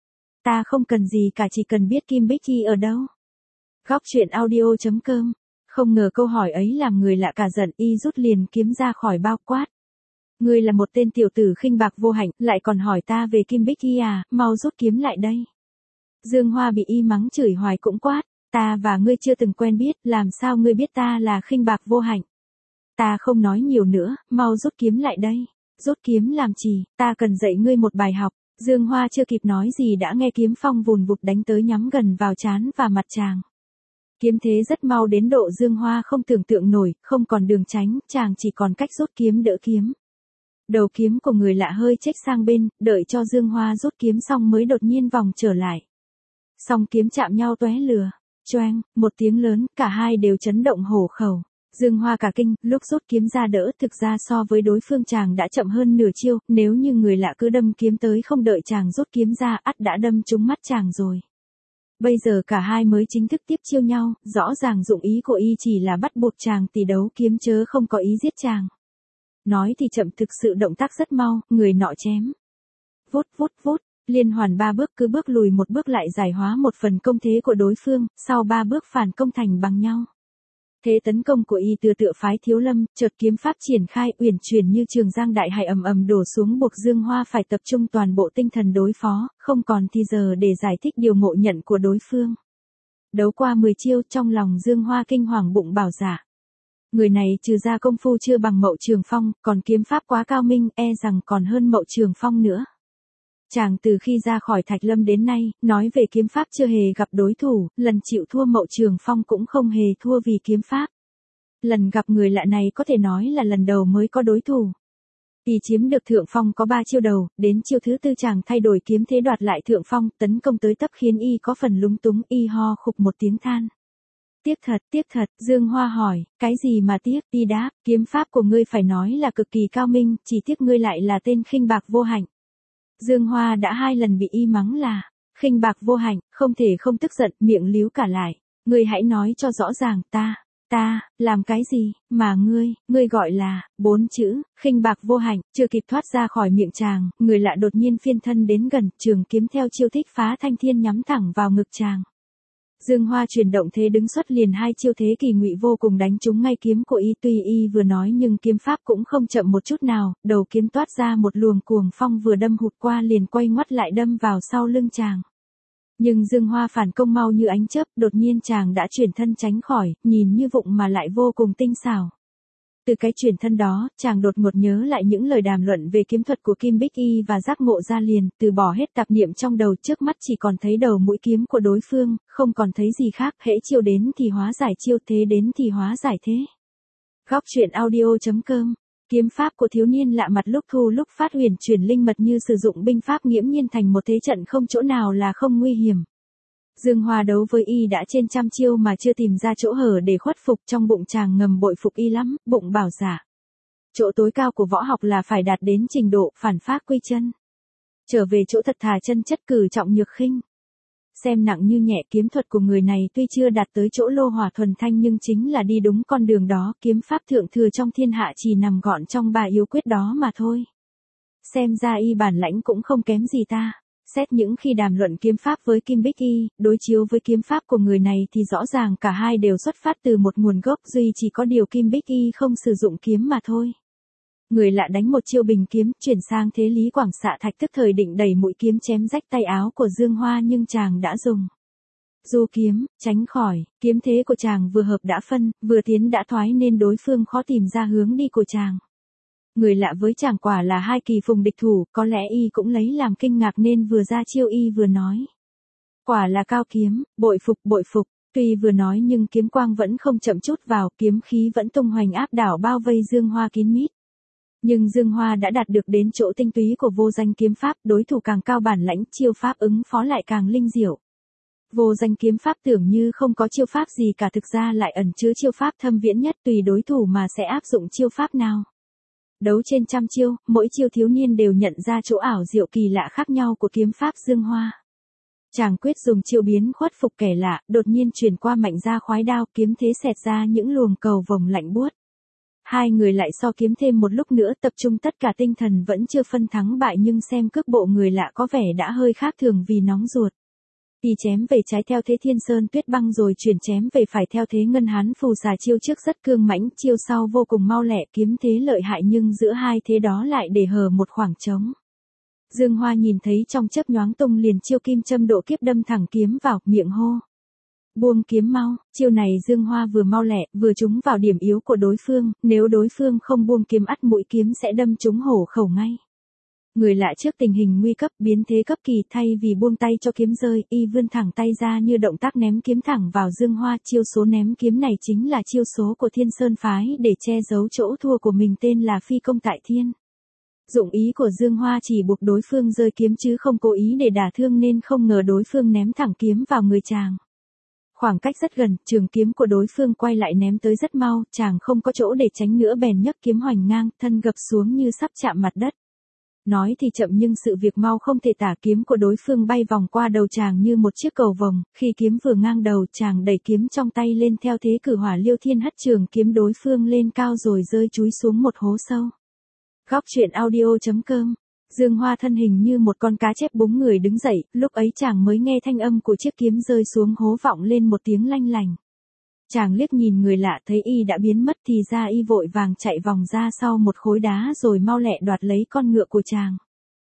Ta không cần gì cả, chỉ cần biết Kim Bích Y ở đâu. Góc truyện audio chấm com. Không ngờ câu hỏi ấy làm người lạ cả giận, y rút liền kiếm ra khỏi bao quát. Ngươi là một tên tiểu tử khinh bạc vô hạnh, lại còn hỏi ta về Kim Bích Y à, mau rút kiếm lại đây. Dương Hoa bị y mắng chửi hoài cũng quát, ta và ngươi chưa từng quen biết, làm sao ngươi biết ta là khinh bạc vô hạnh? Ta không nói nhiều nữa, mau rút kiếm lại đây. Rút kiếm làm gì, ta cần dạy ngươi một bài học. Dương Hoa chưa kịp nói gì đã nghe kiếm phong vùn vụt đánh tới, nhắm gần vào trán và mặt chàng. Kiếm thế rất mau đến độ Dương Hoa không tưởng tượng nổi, không còn đường tránh, chàng chỉ còn cách rút kiếm đỡ kiếm. Đầu kiếm của người lạ hơi chếch sang bên, đợi cho Dương Hoa rút kiếm xong mới đột nhiên vòng trở lại. Song kiếm chạm nhau tóe lửa, choang, một tiếng lớn, cả hai đều chấn động hổ khẩu. Dương Hoa cả kinh, lúc rút kiếm ra đỡ, thực ra so với đối phương chàng đã chậm hơn nửa chiêu, nếu như người lạ cứ đâm kiếm tới không đợi chàng rút kiếm ra, ắt đã đâm trúng mắt chàng rồi. Bây giờ cả hai mới chính thức tiếp chiêu nhau, rõ ràng dụng ý của y chỉ là bắt buộc chàng tỷ đấu kiếm chớ không có ý giết chàng. Nói thì chậm, thực sự động tác rất mau, người nọ chém. Vút vút vút, liên hoàn ba bước, cứ bước lùi một bước lại giải hóa một phần công thế của đối phương, sau ba bước phản công thành bằng nhau. Thế tấn công của y tựa tựa phái Thiếu Lâm, chợt kiếm pháp triển khai uyển chuyển như trường giang đại hải ầm ầm đổ xuống, buộc Dương Hoa phải tập trung toàn bộ tinh thần đối phó, không còn thì giờ để giải thích điều ngộ nhận của đối phương. Đấu qua mười chiêu, trong lòng Dương Hoa kinh hoàng bụng bảo dạ. Người này trừ ra công phu chưa bằng Mậu Trường Phong, còn kiếm pháp quá cao minh, e rằng còn hơn Mậu Trường Phong nữa. Chàng từ khi ra khỏi Thạch Lâm đến nay, nói về kiếm pháp chưa hề gặp đối thủ, lần chịu thua Mậu Trường Phong cũng không hề thua vì kiếm pháp. Lần gặp người lạ này có thể nói là lần đầu mới có đối thủ. Y chiếm được thượng phong có ba chiêu đầu, đến chiêu thứ tư chàng thay đổi kiếm thế đoạt lại thượng phong, tấn công tới tấp khiến y có phần lúng túng, y ho khục một tiếng than. Tiếc thật, tiếc thật, Dương Hoa hỏi, cái gì mà tiếc? Y đáp, kiếm pháp của ngươi phải nói là cực kỳ cao minh, chỉ tiếc ngươi lại là tên khinh bạc vô hạnh. Dương Hoa đã hai lần bị y mắng là khinh bạc vô hạnh, không thể không tức giận, miệng líu cả lại. Ngươi hãy nói cho rõ ràng, ta, ta, làm cái gì, mà ngươi, ngươi gọi là, bốn chữ, khinh bạc vô hạnh, chưa kịp thoát ra khỏi miệng chàng, người lạ đột nhiên phiên thân đến gần, trường kiếm theo chiêu thích phá thanh thiên nhắm thẳng vào ngực chàng. Dương Hoa chuyển động thế đứng xuất liền hai chiêu thế kỳ ngụy vô cùng đánh trúng ngay kiếm của y, tuy y vừa nói nhưng kiếm pháp cũng không chậm một chút nào, đầu kiếm toát ra một luồng cuồng phong vừa đâm hụt qua liền quay ngoắt lại đâm vào sau lưng chàng. Nhưng Dương Hoa phản công mau như ánh chớp, đột nhiên chàng đã chuyển thân tránh khỏi, nhìn như vụng mà lại vô cùng tinh xảo. Từ cái chuyển thân đó, chàng đột ngột nhớ lại những lời đàm luận về kiếm thuật của Kim Bích Y và giác ngộ ra liền, từ bỏ hết tạp niệm trong đầu, trước mắt chỉ còn thấy đầu mũi kiếm của đối phương, không còn thấy gì khác, hễ chiêu đến thì hóa giải chiêu, thế đến thì hóa giải thế. Góc truyện audio chấm com. Kiếm pháp của thiếu niên lạ mặt lúc thu lúc phát huyền chuyển linh mật như sử dụng binh pháp nghiễm nhiên thành một thế trận không chỗ nào là không nguy hiểm. Dương Hoa đấu với y đã trên trăm chiêu mà chưa tìm ra chỗ hở để khuất phục, trong bụng chàng ngầm bội phục y lắm, bụng bảo dạ. Chỗ tối cao của võ học là phải đạt đến trình độ phản phác quy chân. Trở về chỗ thật thà chân chất, cử trọng nhược khinh. Xem nặng như nhẹ, kiếm thuật của người này tuy chưa đạt tới chỗ lô hỏa thuần thanh nhưng chính là đi đúng con đường đó, kiếm pháp thượng thừa trong thiên hạ chỉ nằm gọn trong ba yếu quyết đó mà thôi. Xem ra y bản lãnh cũng không kém gì ta. Xét những khi đàm luận kiếm pháp với Kim Bích Y, đối chiếu với kiếm pháp của người này thì rõ ràng cả hai đều xuất phát từ một nguồn gốc, duy chỉ có điều Kim Bích Y không sử dụng kiếm mà thôi. Người lạ đánh một chiêu bình kiếm, chuyển sang thế Lý Quảng Xạ Thạch, tức thời định đẩy mũi kiếm chém rách tay áo của Dương Hoa nhưng chàng đã dùng du kiếm, tránh khỏi, kiếm thế của chàng vừa hợp đã phân, vừa tiến đã thoái nên đối phương khó tìm ra hướng đi của chàng. Người lạ với chàng quả là hai kỳ phùng địch thủ, có lẽ y cũng lấy làm kinh ngạc nên vừa ra chiêu y vừa nói. Quả là cao kiếm, bội phục bội phục, tuy vừa nói nhưng kiếm quang vẫn không chậm chút vào, kiếm khí vẫn tung hoành áp đảo bao vây Dương Hoa kín mít. Nhưng Dương Hoa đã đạt được đến chỗ tinh túy của vô danh kiếm pháp, đối thủ càng cao bản lãnh, chiêu pháp ứng phó lại càng linh diệu. Vô danh kiếm pháp tưởng như không có chiêu pháp gì cả, thực ra lại ẩn chứa chiêu pháp thâm viễn nhất, tùy đối thủ mà sẽ áp dụng chiêu pháp nào. Đấu trên trăm chiêu, mỗi chiêu thiếu niên đều nhận ra chỗ ảo diệu kỳ lạ khác nhau của kiếm pháp Dương Hoa. Chàng quyết dùng chiêu biến khuất phục kẻ lạ, đột nhiên chuyển qua mạnh ra khoái đao, kiếm thế xẹt ra những luồng cầu vồng lạnh buốt. Hai người lại so kiếm thêm một lúc nữa, tập trung tất cả tinh thần vẫn chưa phân thắng bại, nhưng xem cước bộ người lạ có vẻ đã hơi khác thường vì nóng ruột. Y chém về trái theo thế Thiên Sơn Tuyết Băng rồi chuyển chém về phải theo thế Ngân Hán Phù Xà, chiêu trước rất cương mãnh, chiêu sau vô cùng mau lẹ, kiếm thế lợi hại nhưng giữa hai thế đó lại để hở một khoảng trống. Dương Hoa nhìn thấy trong chớp nhoáng tung liền chiêu kim châm độ kiếp đâm thẳng kiếm vào, miệng hô. Buông kiếm mau, chiêu này Dương Hoa vừa mau lẹ, vừa trúng vào điểm yếu của đối phương, nếu đối phương không buông kiếm ắt mũi kiếm sẽ đâm trúng hổ khẩu ngay. Người lạ trước tình hình nguy cấp, biến thế cấp kỳ, thay vì buông tay cho kiếm rơi, y vươn thẳng tay ra như động tác ném kiếm thẳng vào Dương Hoa, chiêu số ném kiếm này chính là chiêu số của Thiên Sơn phái để che giấu chỗ thua của mình, tên là Phi Công Tại Thiên. Dụng ý của Dương Hoa chỉ buộc đối phương rơi kiếm chứ không cố ý để đả thương, nên không ngờ đối phương ném thẳng kiếm vào người chàng. Khoảng cách rất gần, trường kiếm của đối phương quay lại ném tới rất mau, chàng không có chỗ để tránh nữa bèn nhấc kiếm hoành ngang, thân gập xuống như sắp chạm mặt đất. Nói thì chậm nhưng sự việc mau không thể tả, kiếm của đối phương bay vòng qua đầu chàng như một chiếc cầu vồng, khi kiếm vừa ngang đầu chàng đẩy kiếm trong tay lên theo thế Cử Hỏa Liêu Thiên, hất trường kiếm đối phương lên cao rồi rơi chúi xuống một hố sâu. Góc truyện audio chấm com. Dương Hoa thân hình như một con cá chép búng người đứng dậy, lúc ấy chàng mới nghe thanh âm của chiếc kiếm rơi xuống hố vọng lên một tiếng lanh lành. Chàng liếc nhìn người lạ thấy y đã biến mất thì ra y vội vàng chạy vòng ra sau một khối đá rồi mau lẹ đoạt lấy con ngựa của chàng.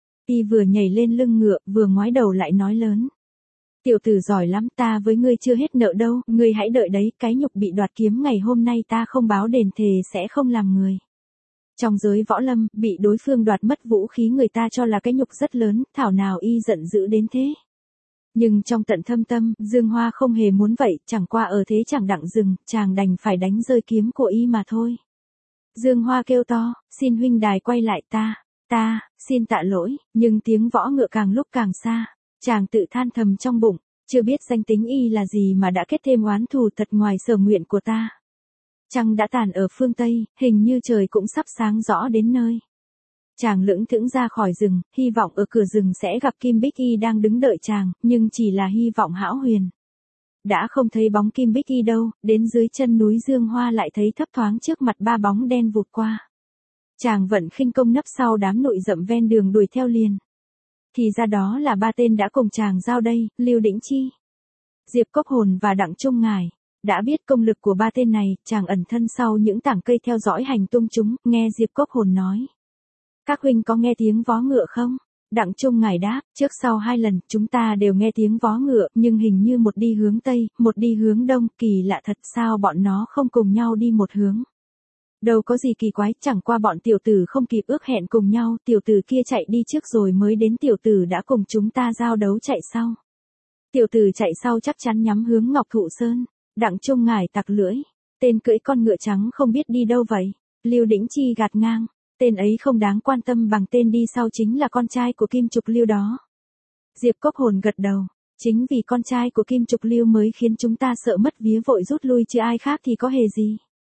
Y vừa nhảy lên lưng ngựa vừa ngoái đầu lại nói lớn. Tiểu tử giỏi lắm, ta với ngươi chưa hết nợ đâu, ngươi hãy đợi đấy, cái nhục bị đoạt kiếm ngày hôm nay ta không báo đền thề sẽ không làm người. Trong giới võ lâm, bị đối phương đoạt mất vũ khí người ta cho là cái nhục rất lớn, thảo nào y giận dữ đến thế. Nhưng trong tận thâm tâm, Dương Hoa không hề muốn vậy, chẳng qua ở thế chẳng đặng dừng, chàng đành phải đánh rơi kiếm của y mà thôi. Dương Hoa kêu to, xin huynh đài quay lại, ta, ta, xin tạ lỗi, nhưng tiếng võ ngựa càng lúc càng xa, chàng tự than thầm trong bụng, chưa biết danh tính y là gì mà đã kết thêm oán thù thật ngoài sở nguyện của ta. Trăng đã tàn ở phương Tây, hình như trời cũng sắp sáng rõ đến nơi. Chàng lững thững ra khỏi rừng, hy vọng ở cửa rừng sẽ gặp Kim Bích Y đang đứng đợi chàng, nhưng chỉ là hy vọng hão huyền. Đã không thấy bóng Kim Bích Y đâu, đến dưới chân núi Dương Hoa lại thấy thấp thoáng trước mặt ba bóng đen vụt qua. Chàng vận khinh công nấp sau đám nụi rậm ven đường đuổi theo liền. Thì ra đó là ba tên đã cùng chàng giao đây, Lưu Đĩnh Chi, Diệp Cốc Hồn và Đặng Trung Ngải. Đã biết công lực của ba tên này, chàng ẩn thân sau những tảng cây theo dõi hành tung chúng, nghe Diệp Cốc Hồn nói. Các huynh có nghe tiếng vó ngựa không? Đặng Trung Ngải đáp, trước sau hai lần, chúng ta đều nghe tiếng vó ngựa, nhưng hình như một đi hướng Tây, một đi hướng Đông, kỳ lạ thật, sao bọn nó không cùng nhau đi một hướng? Đâu có gì kỳ quái, chẳng qua bọn tiểu tử không kịp ước hẹn cùng nhau, tiểu tử kia chạy đi trước rồi mới đến, tiểu tử đã cùng chúng ta giao đấu chạy sau. Tiểu tử chạy sau chắc chắn nhắm hướng Ngọc Thụ Sơn. Đặng Trung Ngải tặc lưỡi, tên cưỡi con ngựa trắng không biết đi đâu vậy. Lưu Đĩnh Chi gạt ngang, tên ấy không đáng quan tâm bằng tên đi sau chính là con trai của Kim Trục Lưu đó. Diệp Cốc Hồn gật đầu, chính vì con trai của Kim Trục Lưu mới khiến chúng ta sợ mất vía vội rút lui, chứ ai khác thì có hề gì.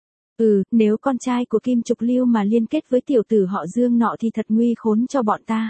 Ừ, nếu con trai của Kim Trục Lưu mà liên kết với tiểu tử họ Dương nọ thì thật nguy khốn cho bọn ta.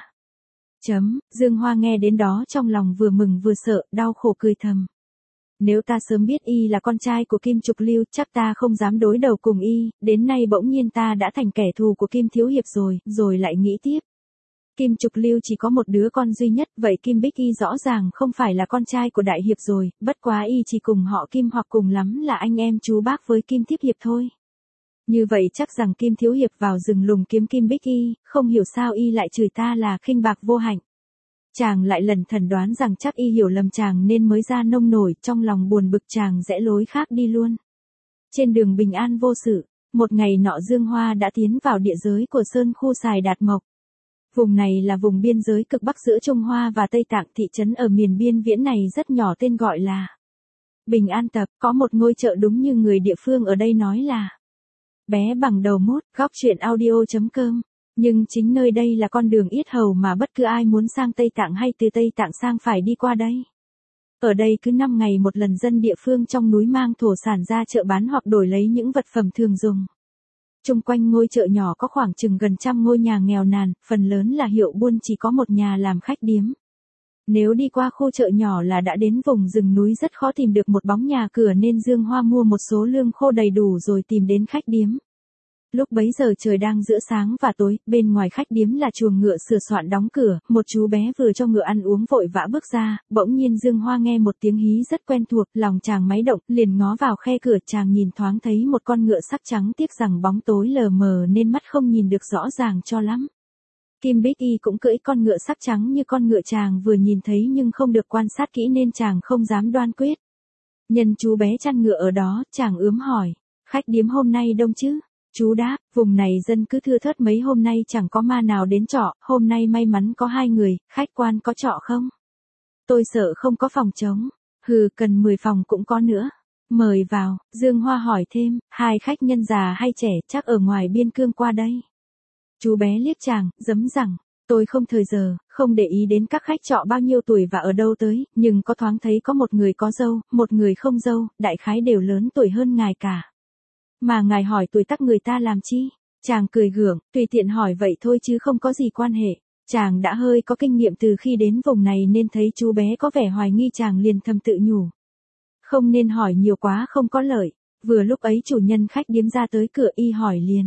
Chấm, Dương Hoa nghe đến đó trong lòng vừa mừng vừa sợ, đau khổ cười thầm. Nếu ta sớm biết y là con trai của Kim Trục Lưu, chắc ta không dám đối đầu cùng y, đến nay bỗng nhiên ta đã thành kẻ thù của Kim Thiếu Hiệp rồi, rồi lại nghĩ tiếp. Kim Trục Lưu chỉ có một đứa con duy nhất, vậy Kim Bích Y rõ ràng không phải là con trai của Đại Hiệp rồi, bất quá y chỉ cùng họ Kim hoặc cùng lắm là anh em chú bác với Kim Tiếp Hiệp thôi. Như vậy chắc rằng Kim Thiếu Hiệp vào rừng lùng kiếm Kim Bích Y, không hiểu sao y lại chửi ta là khinh bạc vô hạnh. Chàng lại lần thần đoán rằng chắc y hiểu lầm chàng nên mới ra nông nổi, trong lòng buồn bực chàng rẽ lối khác đi luôn. Trên đường bình an vô sự, một ngày nọ Dương Hoa đã tiến vào địa giới của Sơn khu Sài Đạt Mộc. Vùng này là vùng biên giới cực bắc giữa Trung Hoa và Tây Tạng, thị trấn ở miền biên viễn này rất nhỏ tên gọi là Bình An Tập, có một ngôi chợ đúng như người địa phương ở đây nói là bé bằng đầu mốt. Góc truyện audio chấm com. Nhưng chính nơi đây là con đường yết hầu mà bất cứ ai muốn sang Tây Tạng hay từ Tây Tạng sang phải đi qua đây. Ở đây cứ năm ngày một lần dân địa phương trong núi mang thổ sản ra chợ bán hoặc đổi lấy những vật phẩm thường dùng. Chung quanh ngôi chợ nhỏ có khoảng chừng gần trăm ngôi nhà nghèo nàn, phần lớn là hiệu buôn chỉ có một nhà làm khách điếm. Nếu đi qua khu chợ nhỏ là đã đến vùng rừng núi rất khó tìm được một bóng nhà cửa nên Dương Hoa mua một số lương khô đầy đủ rồi tìm đến khách điếm. Lúc bấy giờ trời đang giữa sáng và tối, bên ngoài khách điếm là chuồng ngựa sửa soạn đóng cửa, một chú bé vừa cho ngựa ăn uống vội vã bước ra, bỗng nhiên Dương Hoa nghe một tiếng hí rất quen thuộc, lòng chàng máy động, liền ngó vào khe cửa, chàng nhìn thoáng thấy một con ngựa sắc trắng, tiếc rằng bóng tối lờ mờ nên mắt không nhìn được rõ ràng cho lắm. Kim Bích Y cũng cưỡi con ngựa sắc trắng như con ngựa chàng vừa nhìn thấy nhưng không được quan sát kỹ nên chàng không dám đoan quyết. Nhân chú bé chăn ngựa ở đó, chàng ướm hỏi, khách điếm hôm nay đông chứ? Chú đáp, vùng này dân cứ thưa thớt mấy hôm nay chẳng có ma nào đến trọ, hôm nay may mắn có hai người, khách quan có trọ không? Tôi sợ không có phòng trống. Hừ, cần mười phòng cũng có nữa. Mời vào. Dương Hoa hỏi thêm, hai khách nhân già hay trẻ, chắc ở ngoài biên cương qua đây. Chú bé liếc chàng, giấm rằng, tôi không thời giờ, không để ý đến các khách trọ bao nhiêu tuổi và ở đâu tới, nhưng có thoáng thấy có một người có dâu, một người không dâu, đại khái đều lớn tuổi hơn ngài cả. Mà ngài hỏi tuổi tác người ta làm chi? Chàng cười gượng, tùy tiện hỏi vậy thôi chứ không có gì quan hệ. Chàng đã hơi có kinh nghiệm từ khi đến vùng này nên thấy chú bé có vẻ hoài nghi, chàng liền thầm tự nhủ. Không nên hỏi nhiều quá không có lợi. Vừa lúc ấy chủ nhân khách điếm ra tới cửa, y hỏi liền.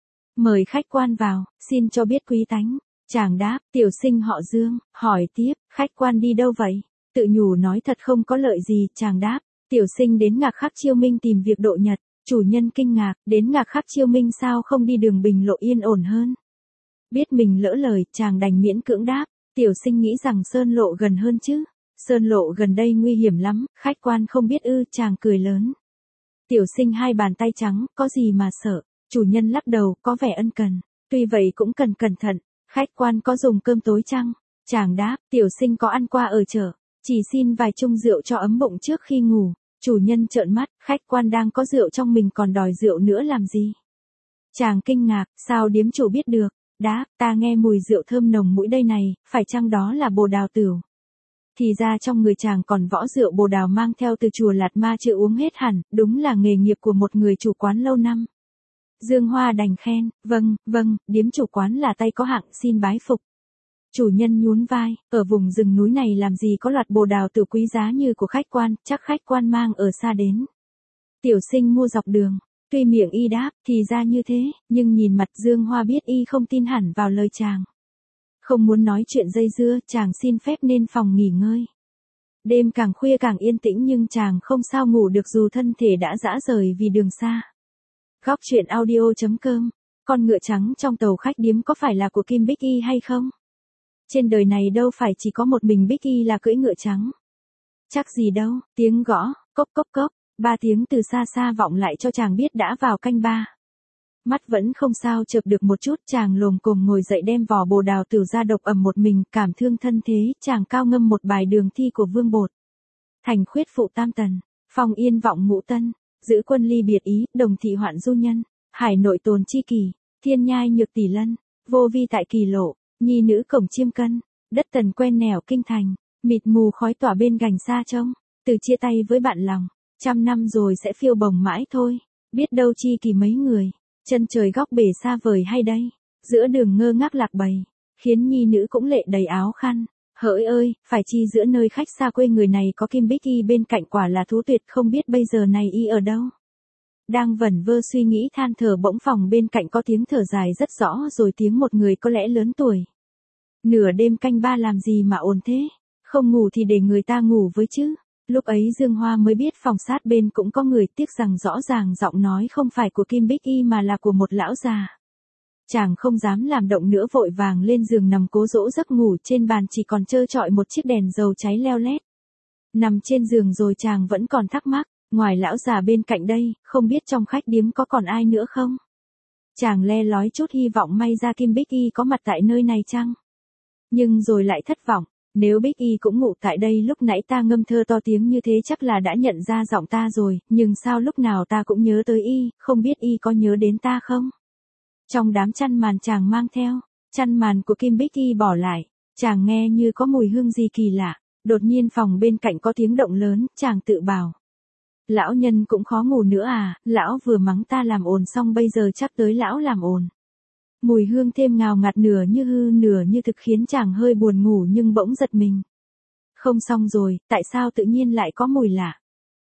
Mời khách quan vào, xin cho biết quý tánh. Chàng đáp, tiểu sinh họ Dương. Hỏi tiếp, khách quan đi đâu vậy? Tự nhủ nói thật không có lợi gì. Chàng đáp, tiểu sinh đến Ngạc Khắc Chiêu Minh tìm việc độ nhật. Chủ nhân kinh ngạc, đến Ngạc Khắc Chiêu Minh sao không đi đường Bình Lộ yên ổn hơn? Biết mình lỡ lời, chàng đành miễn cưỡng đáp, tiểu sinh nghĩ rằng Sơn Lộ gần hơn chứ. Sơn Lộ gần đây nguy hiểm lắm, khách quan không biết ư? Chàng cười lớn. Tiểu sinh hai bàn tay trắng, có gì mà sợ? Chủ nhân lắc đầu, có vẻ ân cần. Tuy vậy cũng cần cẩn thận, khách quan có dùng cơm tối chăng? Chàng đáp, tiểu sinh có ăn qua ở chợ, chỉ xin vài chung rượu cho ấm bụng trước khi ngủ. Chủ nhân trợn mắt, khách quan đang có rượu trong mình còn đòi rượu nữa làm gì? Chàng kinh ngạc, sao điếm chủ biết được? Đáp, ta nghe mùi rượu thơm nồng mũi đây này, phải chăng đó là bồ đào tửu? Thì ra trong người chàng còn võ rượu bồ đào mang theo từ chùa Lạt Ma chưa uống hết hẳn, đúng là nghề nghiệp của một người chủ quán lâu năm. Dương Hoa đành khen, vâng, vâng, điếm chủ quán là tay có hạng, xin bái phục. Chủ nhân nhún vai, ở vùng rừng núi này làm gì có loạt bồ đào tửu quý giá như của khách quan, chắc khách quan mang ở xa đến. Tiểu sinh mua dọc đường. Tuy miệng y đáp, thì ra như thế, nhưng nhìn mặt Dương Hoa biết y không tin hẳn vào lời chàng. Không muốn nói chuyện dây dưa, chàng xin phép nên phòng nghỉ ngơi. Đêm càng khuya càng yên tĩnh nhưng chàng không sao ngủ được dù thân thể đã rã rời vì đường xa. Góc truyện audio chấm com, con ngựa trắng trong tàu khách điếm có phải là của Kim Bích Y hay không? Trên đời này đâu phải chỉ có một mình Bích Y là cưỡi ngựa trắng. Chắc gì đâu, tiếng gõ, cốc cốc cốc, ba tiếng từ xa xa vọng lại cho chàng biết đã vào canh ba. Mắt vẫn không sao chợp được một chút, chàng lồm cồm ngồi dậy đem vỏ bồ đào tửu ra độc ầm một mình, cảm thương thân thế, chàng cao ngâm một bài đường thi của Vương Bột. Thành khuyết phụ tam tần, phong yên vọng ngũ tân, giữ quân ly biệt ý, đồng thị hoạn du nhân, hải nội tồn chi kỳ, thiên nhai nhược tỷ lân, vô vi tại kỳ lộ, nhi nữ cổng chiêm cân, đất tần quen nẻo kinh thành, mịt mù khói tỏa bên gành xa trông, từ chia tay với bạn lòng, trăm năm rồi sẽ phiêu bồng mãi thôi, biết đâu chi kỳ mấy người, chân trời góc bể xa vời hay đây, giữa đường ngơ ngác lạc bầy, khiến nhi nữ cũng lệ đầy áo khăn. Hỡi ơi, phải chi giữa nơi khách xa quê người này có Kim Bích Y bên cạnh quả là thú tuyệt, không biết bây giờ này y ở đâu. Đang vẩn vơ suy nghĩ than thở bỗng phòng bên cạnh có tiếng thở dài rất rõ rồi tiếng một người có lẽ lớn tuổi. Nửa đêm canh ba làm gì mà ồn thế, không ngủ thì để người ta ngủ với chứ. Lúc ấy Dương Hoa mới biết phòng sát bên cũng có người, tiếc rằng rõ ràng giọng nói không phải của Kim Bích Y mà là của một lão già. Chàng không dám làm động nữa vội vàng lên giường nằm cố dỗ giấc ngủ, trên bàn chỉ còn trơ trọi một chiếc đèn dầu cháy leo lét. Nằm trên giường rồi chàng vẫn còn thắc mắc, ngoài lão già bên cạnh đây, không biết trong khách điếm có còn ai nữa không? Chàng le lói chút hy vọng may ra Kim Bích Y có mặt tại nơi này chăng? Nhưng rồi lại thất vọng, nếu Bích Y cũng ngủ tại đây lúc nãy ta ngâm thơ to tiếng như thế chắc là đã nhận ra giọng ta rồi, nhưng sao lúc nào ta cũng nhớ tới y, không biết y có nhớ đến ta không? Trong đám chăn màn chàng mang theo, chăn màn của Kim Bích Y bỏ lại, chàng nghe như có mùi hương gì kỳ lạ, Đột nhiên phòng bên cạnh có tiếng động lớn, chàng tự bảo. Lão nhân cũng khó ngủ nữa à, lão vừa mắng ta làm ồn xong bây giờ chắc tới lão làm ồn. Mùi hương thêm ngào ngạt nửa như hư nửa như thực khiến chàng hơi buồn ngủ nhưng bỗng giật mình. Không xong rồi, tại sao tự nhiên lại có mùi lạ?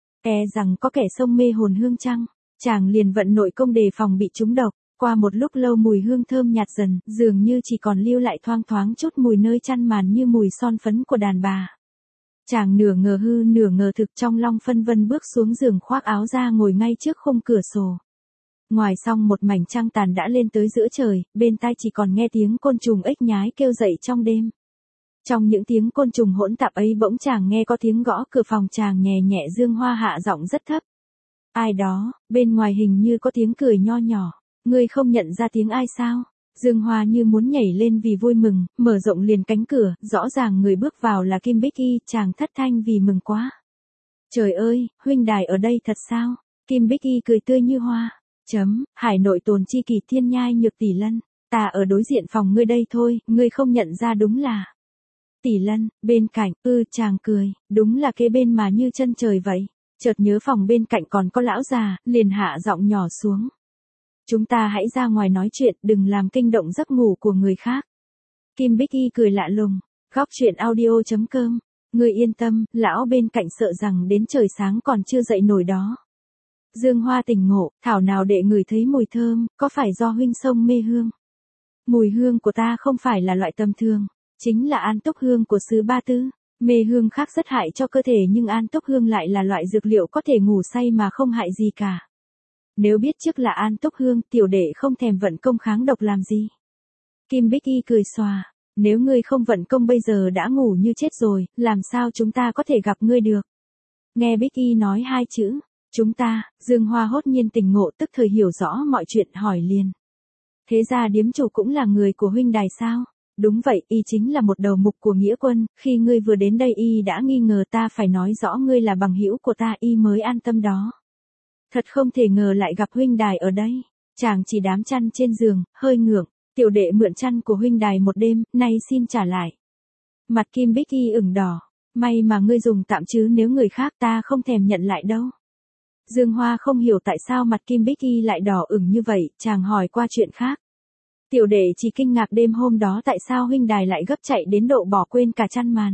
E rằng có kẻ xông mê hồn hương chăng? Chàng liền vận nội công đề phòng bị trúng độc. Qua một lúc lâu mùi hương thơm nhạt dần, dường như chỉ còn lưu lại thoang thoáng chút mùi nơi chăn màn như mùi son phấn của đàn bà. Chàng nửa ngờ hư nửa ngờ thực trong long phân vân bước xuống giường khoác áo ra ngồi ngay trước khung cửa sổ. Ngoài xong một mảnh trăng tàn đã lên tới giữa trời, bên tai chỉ còn nghe tiếng côn trùng ếch nhái kêu dậy trong đêm. Trong những tiếng côn trùng hỗn tạp ấy bỗng chàng nghe có tiếng gõ cửa phòng, chàng nhẹ nhẹ Dương Hoa hạ giọng rất thấp. Ai đó, bên ngoài hình như có tiếng cười nho nhỏ. Ngươi không nhận ra tiếng ai sao? Dương Hoa như muốn nhảy lên vì vui mừng, mở rộng liền cánh cửa, rõ ràng người bước vào là Kim Bích Y, chàng thất thanh vì mừng quá. Trời ơi, huynh đài ở đây thật sao? Kim Bích Y cười tươi như hoa. Chấm, hải nội tồn chi kỳ thiên nhai nhược tỷ lân. Ta ở đối diện phòng ngươi đây thôi, ngươi không nhận ra đúng là. Tỷ lân, bên cạnh, ư chàng cười, đúng là kế bên mà như chân trời vậy. Chợt nhớ phòng bên cạnh còn có lão già, liền hạ giọng nhỏ xuống. Chúng ta hãy ra ngoài nói chuyện, đừng làm kinh động giấc ngủ của người khác. Kim Bích Y cười lạ lùng, góc chuyện audio chấm com. Ngươi yên tâm, lão bên cạnh sợ rằng đến trời sáng còn chưa dậy nổi đó. Dương Hoa tỉnh ngộ, thảo nào để người thấy mùi thơm, có phải do huynh sông mê hương? Mùi hương của ta không phải là loại tầm thường, chính là an túc hương của xứ Ba Tư. Mê hương khác rất hại cho cơ thể nhưng an túc hương lại là loại dược liệu có thể ngủ say mà không hại gì cả. Nếu biết trước là an túc hương, tiểu đệ không thèm vận công kháng độc làm gì. Kim Bích Y cười xòa, nếu ngươi không vận công bây giờ đã ngủ như chết rồi, làm sao chúng ta có thể gặp ngươi được? Nghe Bích Y nói hai chữ, chúng ta, Dương Hoa hốt nhiên tỉnh ngộ tức thời hiểu rõ mọi chuyện hỏi liền. Thế ra điếm chủ cũng là người của huynh đài sao? Đúng vậy, y chính là một đầu mục của nghĩa quân, khi ngươi vừa đến đây y đã nghi ngờ ta phải nói rõ ngươi là bằng hữu của ta y mới an tâm đó. Thật không thể ngờ lại gặp huynh đài ở đây. Chàng chỉ đám chăn trên giường, hơi ngượng, tiểu đệ mượn chăn của huynh đài một đêm, nay xin trả lại. Mặt Kim Bích Y ửng đỏ, may mà ngươi dùng tạm chứ nếu người khác ta không thèm nhận lại đâu. Dương Hoa không hiểu tại sao mặt Kim Bích Y lại đỏ ửng như vậy, chàng hỏi qua chuyện khác. Tiểu đệ chỉ kinh ngạc đêm hôm đó tại sao huynh đài lại gấp chạy đến độ bỏ quên cả chăn màn.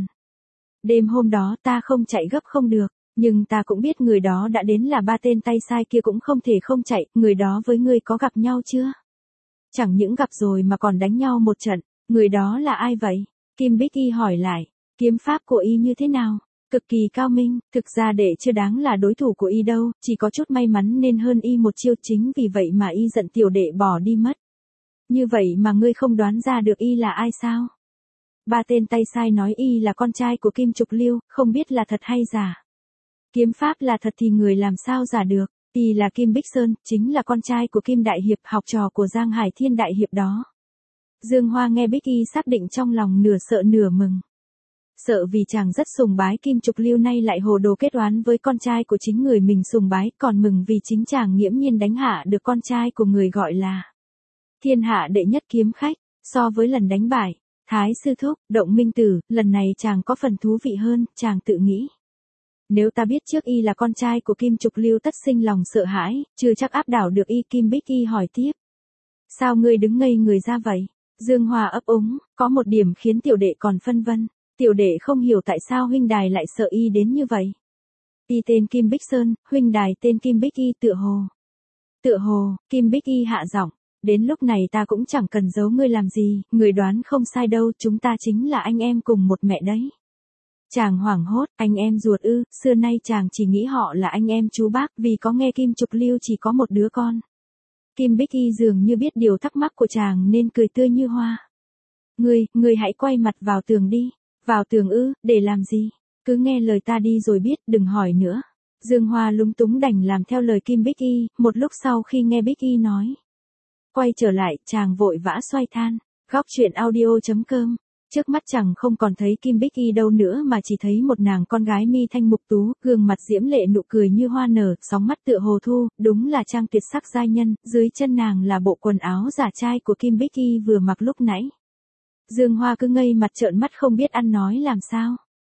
Đêm hôm đó ta không chạy gấp không được, nhưng ta cũng biết người đó đã đến là ba tên tay sai kia cũng không thể không chạy, người đó với ngươi có gặp nhau chưa? Chẳng những gặp rồi mà còn đánh nhau một trận, người đó là ai vậy? Kim Bích Y hỏi lại, kiếm pháp của y như thế nào? Cực kỳ cao minh, thực ra đệ chưa đáng là đối thủ của y đâu, chỉ có chút may mắn nên hơn y một chiêu chính vì vậy mà y giận tiểu đệ bỏ đi mất. Như vậy mà ngươi không đoán ra được y là ai sao? Ba tên tay sai nói y là con trai của Kim Trục Liêu, không biết là thật hay giả. Kiếm pháp là thật thì người làm sao giả được, y là Kim Bích Sơn, chính là con trai của Kim Đại Hiệp, học trò của Giang Hải Thiên Đại Hiệp đó. Dương Hoa nghe Bích Y xác định trong lòng nửa sợ nửa mừng. Sợ vì chàng rất sùng bái Kim Trục Liêu nay lại hồ đồ kết oán với con trai của chính người mình sùng bái, còn mừng vì chính chàng nghiễm nhiên đánh hạ được con trai của người gọi là thiên hạ đệ nhất kiếm khách, so với lần đánh bại Thái Sư Thúc, Động Minh Tử, lần này chàng có phần thú vị hơn, chàng tự nghĩ. Nếu ta biết trước y là con trai của Kim Trục Liêu tất sinh lòng sợ hãi, chưa chắc áp đảo được y. Kim Bích Y hỏi tiếp. Sao ngươi đứng ngây người ra vậy? Dương Hoa ấp úng, có một điểm khiến tiểu đệ còn phân vân. Tiểu đệ không hiểu tại sao huynh đài lại sợ y đến như vậy. Y tên Kim Bích Sơn, huynh đài tên Kim Bích Y tựa hồ. Tựa hồ, Kim Bích Y hạ giọng. Đến lúc này ta cũng chẳng cần giấu ngươi làm gì, người đoán không sai đâu, chúng ta chính là anh em cùng một mẹ đấy. Chàng hoảng hốt, anh em ruột ư, xưa nay chàng chỉ nghĩ họ là anh em chú bác vì có nghe Kim Trục Liêu chỉ có một đứa con. Kim Bích Y dường như biết điều thắc mắc của chàng nên cười tươi như hoa. Ngươi, ngươi hãy quay mặt vào tường đi. Vào tường ư, để làm gì? Cứ nghe lời ta đi rồi biết, đừng hỏi nữa. Dương Hoa lúng túng đành làm theo lời Kim Bích Y, một lúc sau khi nghe Bích Y nói. Quay trở lại, chàng vội vã xoay than. Góc chuyện audio chấm com. Trước mắt chẳng không còn thấy Kim Bích Y đâu nữa mà chỉ thấy một nàng con gái mi thanh mục tú, gương mặt diễm lệ nụ cười như hoa nở, sóng mắt tựa hồ thu, đúng là trang tuyệt sắc giai nhân, dưới chân nàng là bộ quần áo giả trai của Kim Bích Y vừa mặc lúc nãy. Dương Hoa cứ ngây mặt trợn mắt không biết ăn nói làm sao.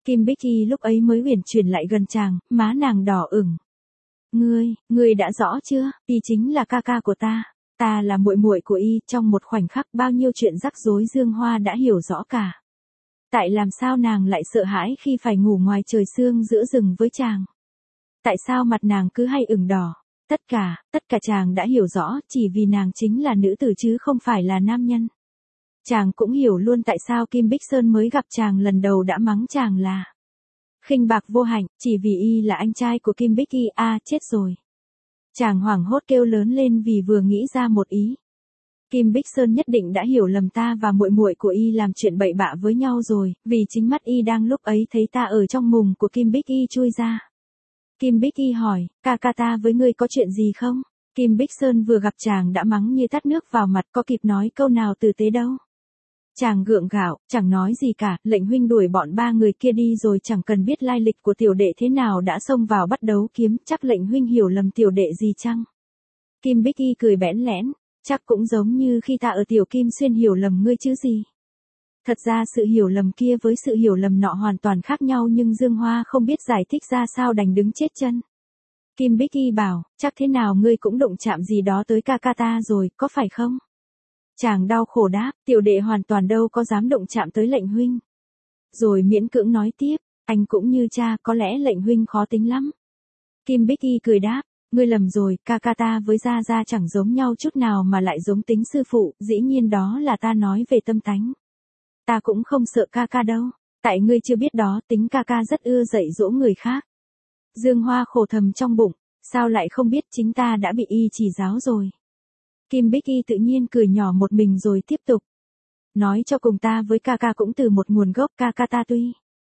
Kim Bích Y lúc ấy mới uyển chuyển lại gần chàng, má nàng đỏ ửng. Ngươi, ngươi đã rõ chưa, Y chính là ca ca của ta, ta là muội muội của Y, trong một khoảnh khắc bao nhiêu chuyện rắc rối Dương Hoa đã hiểu rõ cả. Tại làm sao nàng lại sợ hãi khi phải ngủ ngoài trời sương giữa rừng với chàng? Tại sao mặt nàng cứ hay ửng đỏ? Tất cả, tất cả chàng đã hiểu rõ, chỉ vì nàng chính là nữ tử chứ không phải là nam nhân. Chàng cũng hiểu luôn tại sao Kim Bích Sơn mới gặp chàng lần đầu đã mắng chàng là khinh bạc vô hạnh, chỉ vì Y là anh trai của Kim Bích Y. A à, chết rồi. Chàng hoảng hốt kêu lớn lên vì vừa nghĩ ra một ý. Kim Bích Sơn nhất định đã hiểu lầm ta và muội muội của Y làm chuyện bậy bạ với nhau rồi, vì chính mắt Y đang lúc ấy thấy ta ở trong mùng của Kim Bích Y chui ra. Kim Bích Y hỏi, ca ca ta với ngươi có chuyện gì không? Kim Bích Sơn vừa gặp chàng đã mắng như tát nước vào mặt, có kịp nói câu nào tử tế đâu. Chàng gượng gạo, chẳng nói gì cả, lệnh huynh đuổi bọn ba người kia đi rồi chẳng cần biết lai lịch của tiểu đệ thế nào đã xông vào bắt đấu kiếm, chắc lệnh huynh hiểu lầm tiểu đệ gì chăng? Kim Bích Y cười bẽn lẽn, chắc cũng giống như khi ta ở Tiểu Kim Xuyên hiểu lầm ngươi chứ gì. Thật ra sự hiểu lầm kia với sự hiểu lầm nọ hoàn toàn khác nhau nhưng Dương Hoa không biết giải thích ra sao đành đứng chết chân. Kim Bích Y bảo, chắc thế nào ngươi cũng đụng chạm gì đó tới ca ca ta rồi, có phải không? Chàng đau khổ đáp, tiểu đệ hoàn toàn đâu có dám động chạm tới lệnh huynh. Rồi miễn cưỡng nói tiếp, anh cũng như cha, có lẽ lệnh huynh khó tính lắm. Kim Bích Y cười đáp, ngươi lầm rồi, ca ca ta với Gia Gia chẳng giống nhau chút nào mà lại giống tính sư phụ, dĩ nhiên đó là ta nói về tâm tánh. Ta cũng không sợ ca ca đâu, tại ngươi chưa biết đó, tính ca ca rất ưa dạy dỗ người khác. Dương Hoa khổ thầm trong bụng, sao lại không biết chính ta đã bị Y chỉ giáo rồi. Kim Bích Y tự nhiên cười nhỏ một mình rồi tiếp tục. Nói cho cùng ta với ca ca cũng từ một nguồn gốc, ca ca ta tuy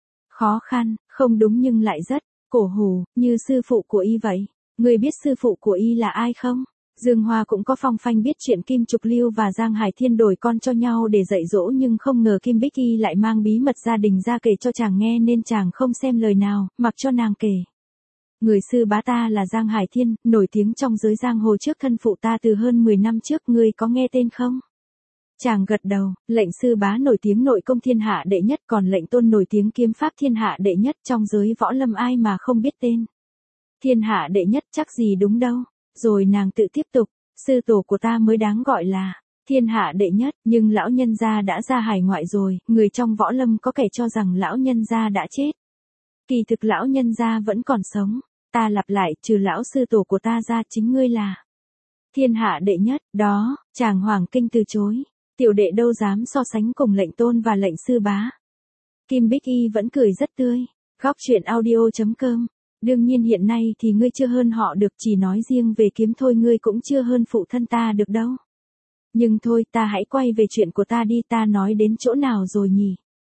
khó khăn, không đúng nhưng lại rất cổ hủ, như sư phụ của Y vậy. Ngươi biết sư phụ của Y là ai không? Dương Hoa cũng có phong phanh biết chuyện Kim Trục Lưu và Giang Hải Thiên đổi con cho nhau để dạy dỗ nhưng không ngờ Kim Bích Y lại mang bí mật gia đình ra kể cho chàng nghe nên chàng không xem lời nào, mặc cho nàng kể. Người sư bá ta là Giang Hải Thiên, nổi tiếng trong giới giang hồ trước thân phụ ta từ hơn mười năm trước, ngươi có nghe tên không? Chàng gật đầu, lệnh sư bá nổi tiếng nội công thiên hạ đệ nhất, còn lệnh tôn nổi tiếng kiếm pháp thiên hạ đệ nhất, trong giới võ lâm ai mà không biết tên. Thiên hạ đệ nhất chắc gì đúng đâu. Rồi nàng tự tiếp tục, sư tổ của ta mới đáng gọi là thiên hạ đệ nhất, nhưng lão nhân gia đã ra hải ngoại rồi, người trong võ lâm có kẻ cho rằng lão nhân gia đã chết. Kỳ thực lão nhân gia vẫn còn sống, ta lặp lại, trừ lão sư tổ của ta ra chính ngươi là thiên hạ đệ nhất, đó, chàng Hoàng Kinh từ chối, tiểu đệ đâu dám so sánh cùng lệnh tôn và lệnh sư bá. Kim Bích Y vẫn cười rất tươi, góc truyện audio chấm com. Đương nhiên hiện nay thì ngươi chưa hơn họ được, chỉ nói riêng về kiếm thôi ngươi cũng chưa hơn phụ thân ta được đâu. Nhưng thôi ta hãy quay về chuyện của ta đi, ta nói đến chỗ nào rồi nhỉ?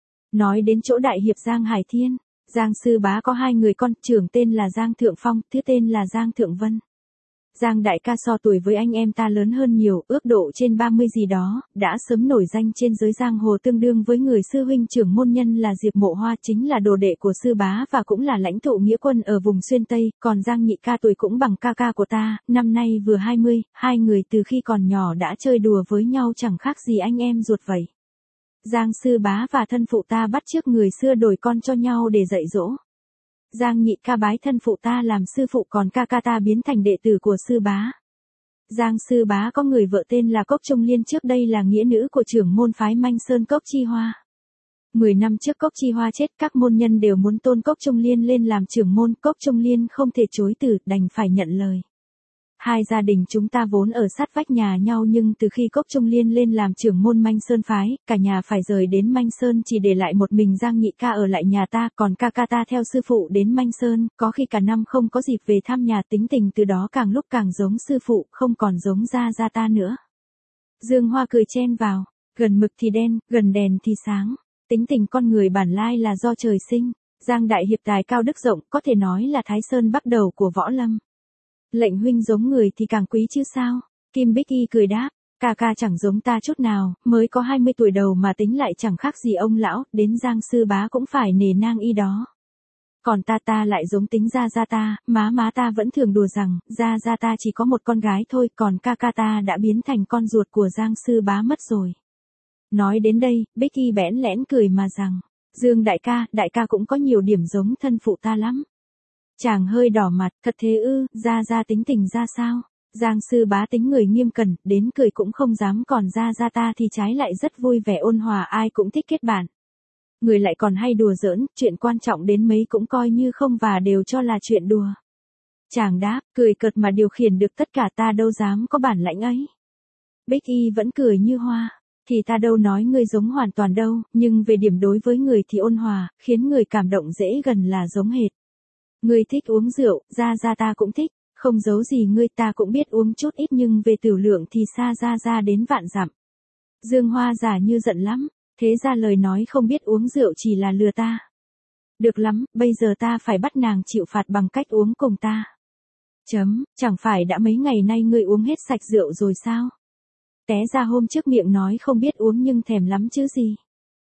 Nói đến chỗ đại hiệp Giang Hải Thiên. Giang sư bá có hai người con, trưởng tên là Giang Thượng Phong, thứ tên là Giang Thượng Vân. Giang đại ca so tuổi với anh em ta lớn hơn nhiều, ước độ trên ba mươi gì đó, đã sớm nổi danh trên giới giang hồ tương đương với người sư huynh trưởng môn nhân là Diệp Mộ Hoa, chính là đồ đệ của sư bá và cũng là lãnh tụ nghĩa quân ở vùng xuyên Tây, còn Giang nhị ca tuổi cũng bằng ca ca của ta, năm nay vừa hai mươi, hai người từ khi còn nhỏ đã chơi đùa với nhau chẳng khác gì anh em ruột vậy. Giang sư bá và thân phụ ta bắt chước người xưa đổi con cho nhau để dạy dỗ. Giang nhị ca bái thân phụ ta làm sư phụ, còn ca ca ta biến thành đệ tử của sư bá. Giang sư bá có người vợ tên là Cốc Trung Liên, trước đây là nghĩa nữ của trưởng môn phái Manh Sơn Cốc Chi Hoa. Mười năm trước Cốc Chi Hoa chết, các môn nhân đều muốn tôn Cốc Trung Liên lên làm trưởng môn, Cốc Trung Liên không thể chối từ, đành phải nhận lời. Hai gia đình chúng ta vốn ở sát vách nhà nhau nhưng từ khi Cốc Trung Liên lên làm trưởng môn Manh Sơn phái, cả nhà phải rời đến Manh Sơn, chỉ để lại một mình Giang nhị ca ở lại nhà ta, còn ca ca ta theo sư phụ đến Manh Sơn, có khi cả năm không có dịp về thăm nhà, tính tình từ đó càng lúc càng giống sư phụ, không còn giống Gia Gia ta nữa. Dương Hoa cười chen vào, gần mực thì đen, gần đèn thì sáng, tính tình con người bản lai là do trời sinh. Giang đại hiệp tài cao đức rộng, có thể nói là Thái Sơn bắt đầu của võ lâm. Lệnh huynh giống người thì càng quý chứ sao? Kim Bích Y cười đáp, ca ca chẳng giống ta chút nào, mới có hai mươi tuổi đầu mà tính lại chẳng khác gì ông lão, đến Giang sư bá cũng phải nể nang Y đó. Còn ta ta lại giống tính Gia Gia ta, má má ta vẫn thường đùa rằng, Gia Gia ta chỉ có một con gái thôi, còn ca ca ta đã biến thành con ruột của Giang sư bá mất rồi. Nói đến đây, Bích Y bẽn lẽn cười mà rằng, Dương đại ca, đại ca cũng có nhiều điểm giống thân phụ ta lắm. Chàng hơi đỏ mặt, thật thế ư, Gia Gia tính tình ra sao? Giang sư bá tính người nghiêm cẩn, đến cười cũng không dám, còn Gia Gia ta thì trái lại rất vui vẻ ôn hòa, ai cũng thích kết bạn. Người lại còn hay đùa giỡn, chuyện quan trọng đến mấy cũng coi như không và đều cho là chuyện đùa. Chàng đáp, cười cợt mà điều khiển được tất cả, ta đâu dám có bản lãnh ấy. Bích Y vẫn cười như hoa, thì ta đâu nói ngươi giống hoàn toàn đâu, nhưng về điểm đối với người thì ôn hòa, khiến người cảm động dễ gần là giống hệt. Ngươi thích uống rượu, Gia Gia ta cũng thích, không giấu gì ngươi, ta cũng biết uống chút ít nhưng về tử lượng thì xa Gia Gia đến vạn dặm. Dương Hoa giả như giận lắm, thế ra lời nói không biết uống rượu chỉ là lừa ta. Được lắm, bây giờ ta phải bắt nàng chịu phạt bằng cách uống cùng ta. Chấm, chẳng phải đã mấy ngày nay ngươi uống hết sạch rượu rồi sao? Té ra hôm trước miệng nói không biết uống nhưng thèm lắm chứ gì.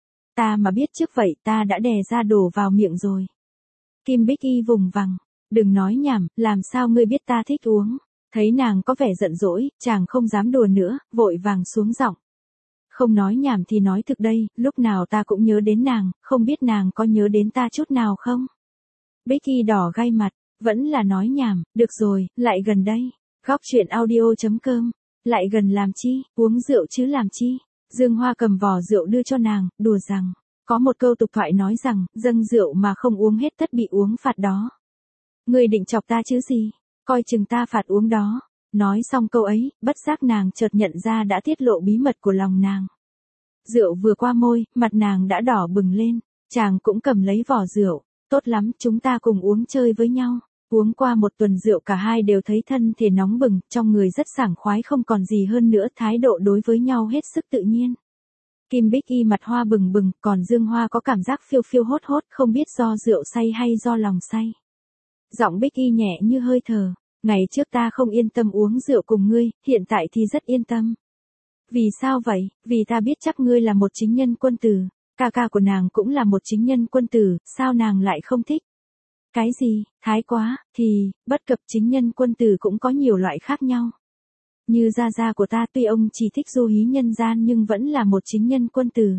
Ta mà biết trước vậy ta đã đè ra đổ vào miệng rồi. Kim Bích Y vùng vằng, đừng nói nhảm, làm sao ngươi biết ta thích uống? Thấy nàng có vẻ giận dỗi, chàng không dám đùa nữa, vội vàng xuống giọng. Không nói nhảm thì nói thực đây, lúc nào ta cũng nhớ đến nàng, không biết nàng có nhớ đến ta chút nào không? Bích Y đỏ gai mặt, vẫn là nói nhảm, được rồi, lại gần đây. Góc truyện audio chấm com, lại gần làm chi, uống rượu chứ làm chi. Dương Hoa cầm vò rượu đưa cho nàng, đùa rằng, có một câu tục thoại nói rằng, dâng rượu mà không uống hết tất bị uống phạt đó. Ngươi định chọc ta chứ gì, coi chừng ta phạt uống đó. Nói xong câu ấy, bất giác nàng chợt nhận ra đã tiết lộ bí mật của lòng nàng. Rượu vừa qua môi, mặt nàng đã đỏ bừng lên, chàng cũng cầm lấy vỏ rượu, tốt lắm, chúng ta cùng uống chơi với nhau. Uống qua một tuần rượu cả hai đều thấy thân thể nóng bừng, trong người rất sảng khoái không còn gì hơn nữa, thái độ đối với nhau hết sức tự nhiên. Kim Bích Y mặt hoa bừng bừng, còn Dương Hoa có cảm giác phiêu phiêu hốt hốt, không biết do rượu say hay do lòng say. Giọng Bích Y nhẹ như hơi thở, ngày trước ta không yên tâm uống rượu cùng ngươi, hiện tại thì rất yên tâm. Vì sao vậy? Vì ta biết chắc ngươi là một chính nhân quân tử, ca ca của nàng cũng là một chính nhân quân tử, sao nàng lại không thích? Cái gì, thái quá, thì, bất cập chính nhân quân tử cũng có nhiều loại khác nhau. Như Gia Gia của ta tuy ông chỉ thích du hí nhân gian nhưng vẫn là một chính nhân quân tử.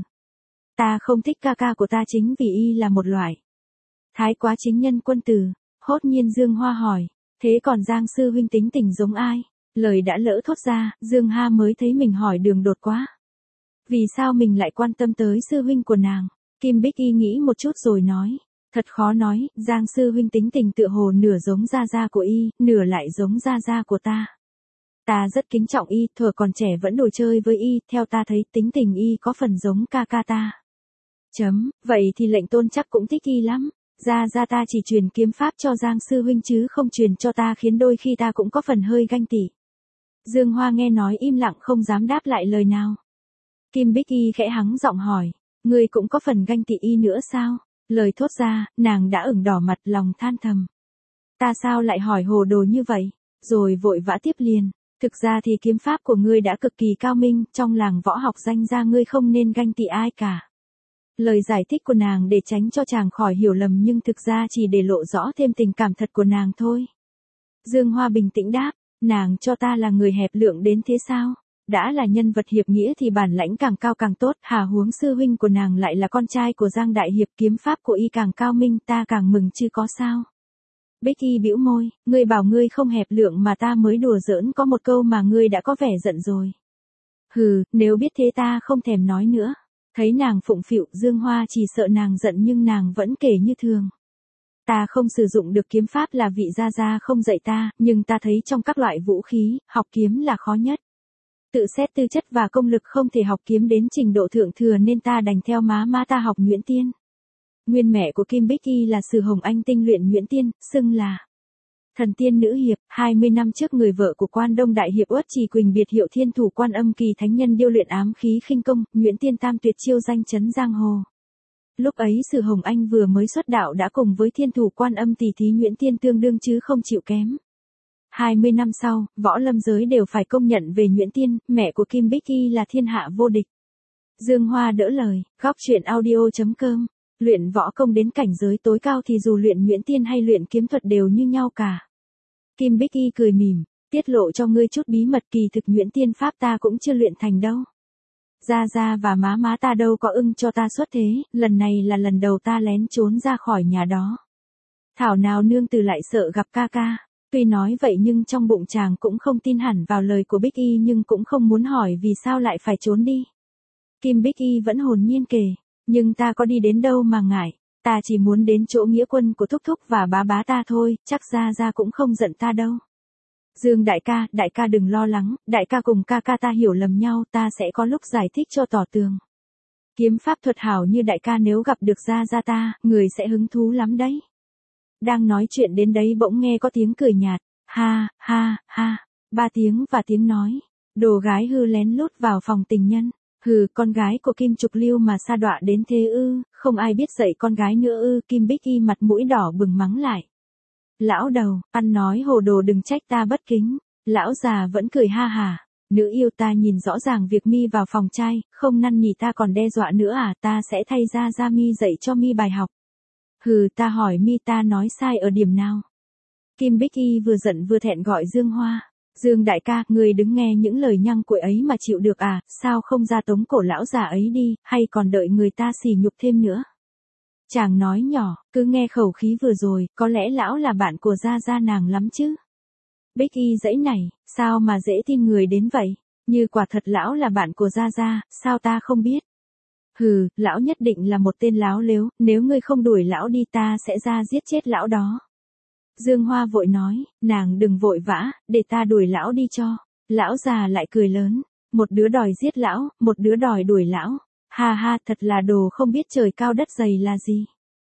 Ta không thích ca ca của ta chính vì y là một loại thái quá chính nhân quân tử. Hốt nhiên Dương Hoa hỏi, thế còn Giang sư huynh tính tình giống ai? Lời đã lỡ thốt ra, Dương Ha mới thấy mình hỏi đường đột quá. Vì sao mình lại quan tâm tới sư huynh của nàng? Kim Bích Y nghĩ một chút rồi nói, thật khó nói, Giang sư huynh tính tình tựa hồ nửa giống Gia Gia của y, nửa lại giống Gia Gia của ta. Ta rất kính trọng y, thuở còn trẻ vẫn đồ chơi với y, theo ta thấy tính tình y có phần giống ca ca ta. Chấm, vậy thì lệnh tôn chắc cũng thích y lắm. Gia Gia ta chỉ truyền kiếm pháp cho Giang sư huynh chứ không truyền cho ta, khiến đôi khi ta cũng có phần hơi ganh tị. Dương Hoa nghe nói im lặng không dám đáp lại lời nào. Kim Bích Y khẽ hắng giọng hỏi, ngươi cũng có phần ganh tị y nữa sao? Lời thốt ra, nàng đã ửng đỏ mặt, lòng than thầm. Ta sao lại hỏi hồ đồ như vậy? Rồi vội vã tiếp liền. Thực ra thì kiếm pháp của ngươi đã cực kỳ cao minh, trong làng võ học danh ra ngươi không nên ganh tị ai cả. Lời giải thích của nàng để tránh cho chàng khỏi hiểu lầm nhưng thực ra chỉ để lộ rõ thêm tình cảm thật của nàng thôi. Dương Hoa bình tĩnh đáp, nàng cho ta là người hẹp lượng đến thế sao? Đã là nhân vật hiệp nghĩa thì bản lãnh càng cao càng tốt, hà huống sư huynh của nàng lại là con trai của Giang đại hiệp, kiếm pháp của y càng cao minh, ta càng mừng chứ có sao. Bích Y bĩu môi, ngươi bảo ngươi không hẹp lượng mà ta mới đùa giỡn có một câu mà ngươi đã có vẻ giận rồi. Hừ, nếu biết thế ta không thèm nói nữa. Thấy nàng phụng phịu, Dương Hoa chỉ sợ nàng giận nhưng nàng vẫn kể như thường. Ta không sử dụng được kiếm pháp là vị Gia Gia không dạy ta, nhưng ta thấy trong các loại vũ khí, học kiếm là khó nhất. Tự xét tư chất và công lực không thể học kiếm đến trình độ thượng thừa nên ta đành theo má má ta học Nhuyễn Tiên. Nguyên mẹ của Kim Bích Y là Sử Hồng Anh tinh luyện Nhuyễn Tiên, xưng là thần tiên nữ hiệp. Hai mươi năm trước người vợ của Quan Đông đại hiệp Uất Trì Quỳnh biệt hiệu Thiên Thủ Quan Âm Kỳ thánh nhân điêu luyện ám khí khinh công, Nhuyễn Tiên tam tuyệt chiêu danh chấn giang hồ. Lúc ấy Sử Hồng Anh vừa mới xuất đạo đã cùng với Thiên Thủ Quan Âm tỷ thí Nhuyễn Tiên tương đương chứ không chịu kém. Hai mươi năm sau, võ lâm giới đều phải công nhận về Nhuyễn Tiên, mẹ của Kim Bích Y là thiên hạ vô địch. Dương Hoa đỡ lời, góc truyện audio chấm com. Luyện võ công đến cảnh giới tối cao thì dù luyện Nhuyễn Tiên hay luyện kiếm thuật đều như nhau cả. Kim Bích Y cười mỉm, tiết lộ cho ngươi chút bí mật, kỳ thực Nhuyễn Tiên pháp ta cũng chưa luyện thành đâu. Gia Gia và má má ta đâu có ưng cho ta xuất thế, lần này là lần đầu ta lén trốn ra khỏi nhà đó. Thảo nào nương tử lại sợ gặp ca ca. Tuy nói vậy nhưng trong bụng chàng cũng không tin hẳn vào lời của Bích Y nhưng cũng không muốn hỏi vì sao lại phải trốn đi. Kim Bích Y vẫn hồn nhiên kể, nhưng ta có đi đến đâu mà ngại, ta chỉ muốn đến chỗ nghĩa quân của thúc thúc và bá bá ta thôi, chắc Gia Gia cũng không giận ta đâu. Dương đại ca, đại ca đừng lo lắng, đại ca cùng ca ca ta hiểu lầm nhau, ta sẽ có lúc giải thích cho tỏ tường. Kiếm pháp thuật hảo như đại ca nếu gặp được Gia Gia ta, người sẽ hứng thú lắm đấy. Đang nói chuyện đến đấy bỗng nghe có tiếng cười nhạt, ha, ha, ha, ba tiếng và tiếng nói, đồ gái hư lén lút vào phòng tình nhân, hừ, con gái của Kim Trục Lưu mà sa đọa đến thế ư, không ai biết dạy con gái nữa ư, Kim Bích Y mặt mũi đỏ bừng mắng lại. Lão đầu, ăn nói hồ đồ đừng trách ta bất kính, lão già vẫn cười ha hả, nữ yêu ta nhìn rõ ràng việc mi vào phòng trai, không năn nỉ ta còn đe dọa nữa à, ta sẽ thay ra ra mi dạy cho mi bài học. Hừ, ta hỏi mi ta nói sai ở điểm nào? Kim Bích Y vừa giận vừa thẹn gọi Dương Hoa. Dương đại ca, người đứng nghe những lời nhăng cuội ấy mà chịu được à, sao không ra tống cổ lão già ấy đi, hay còn đợi người ta sỉ nhục thêm nữa? Chàng nói nhỏ, cứ nghe khẩu khí vừa rồi, có lẽ lão là bạn của Gia Gia nàng lắm chứ. Bích Y giãy nảy, sao mà dễ tin người đến vậy, như quả thật lão là bạn của Gia Gia, sao ta không biết? Hừ, lão nhất định là một tên láo lếu, nếu ngươi không đuổi lão đi ta sẽ ra giết chết lão đó. Dương Hoa vội nói, nàng đừng vội vã, để ta đuổi lão đi cho. Lão già lại cười lớn, một đứa đòi giết lão, một đứa đòi đuổi lão. Ha ha, thật là đồ không biết trời cao đất dày là gì.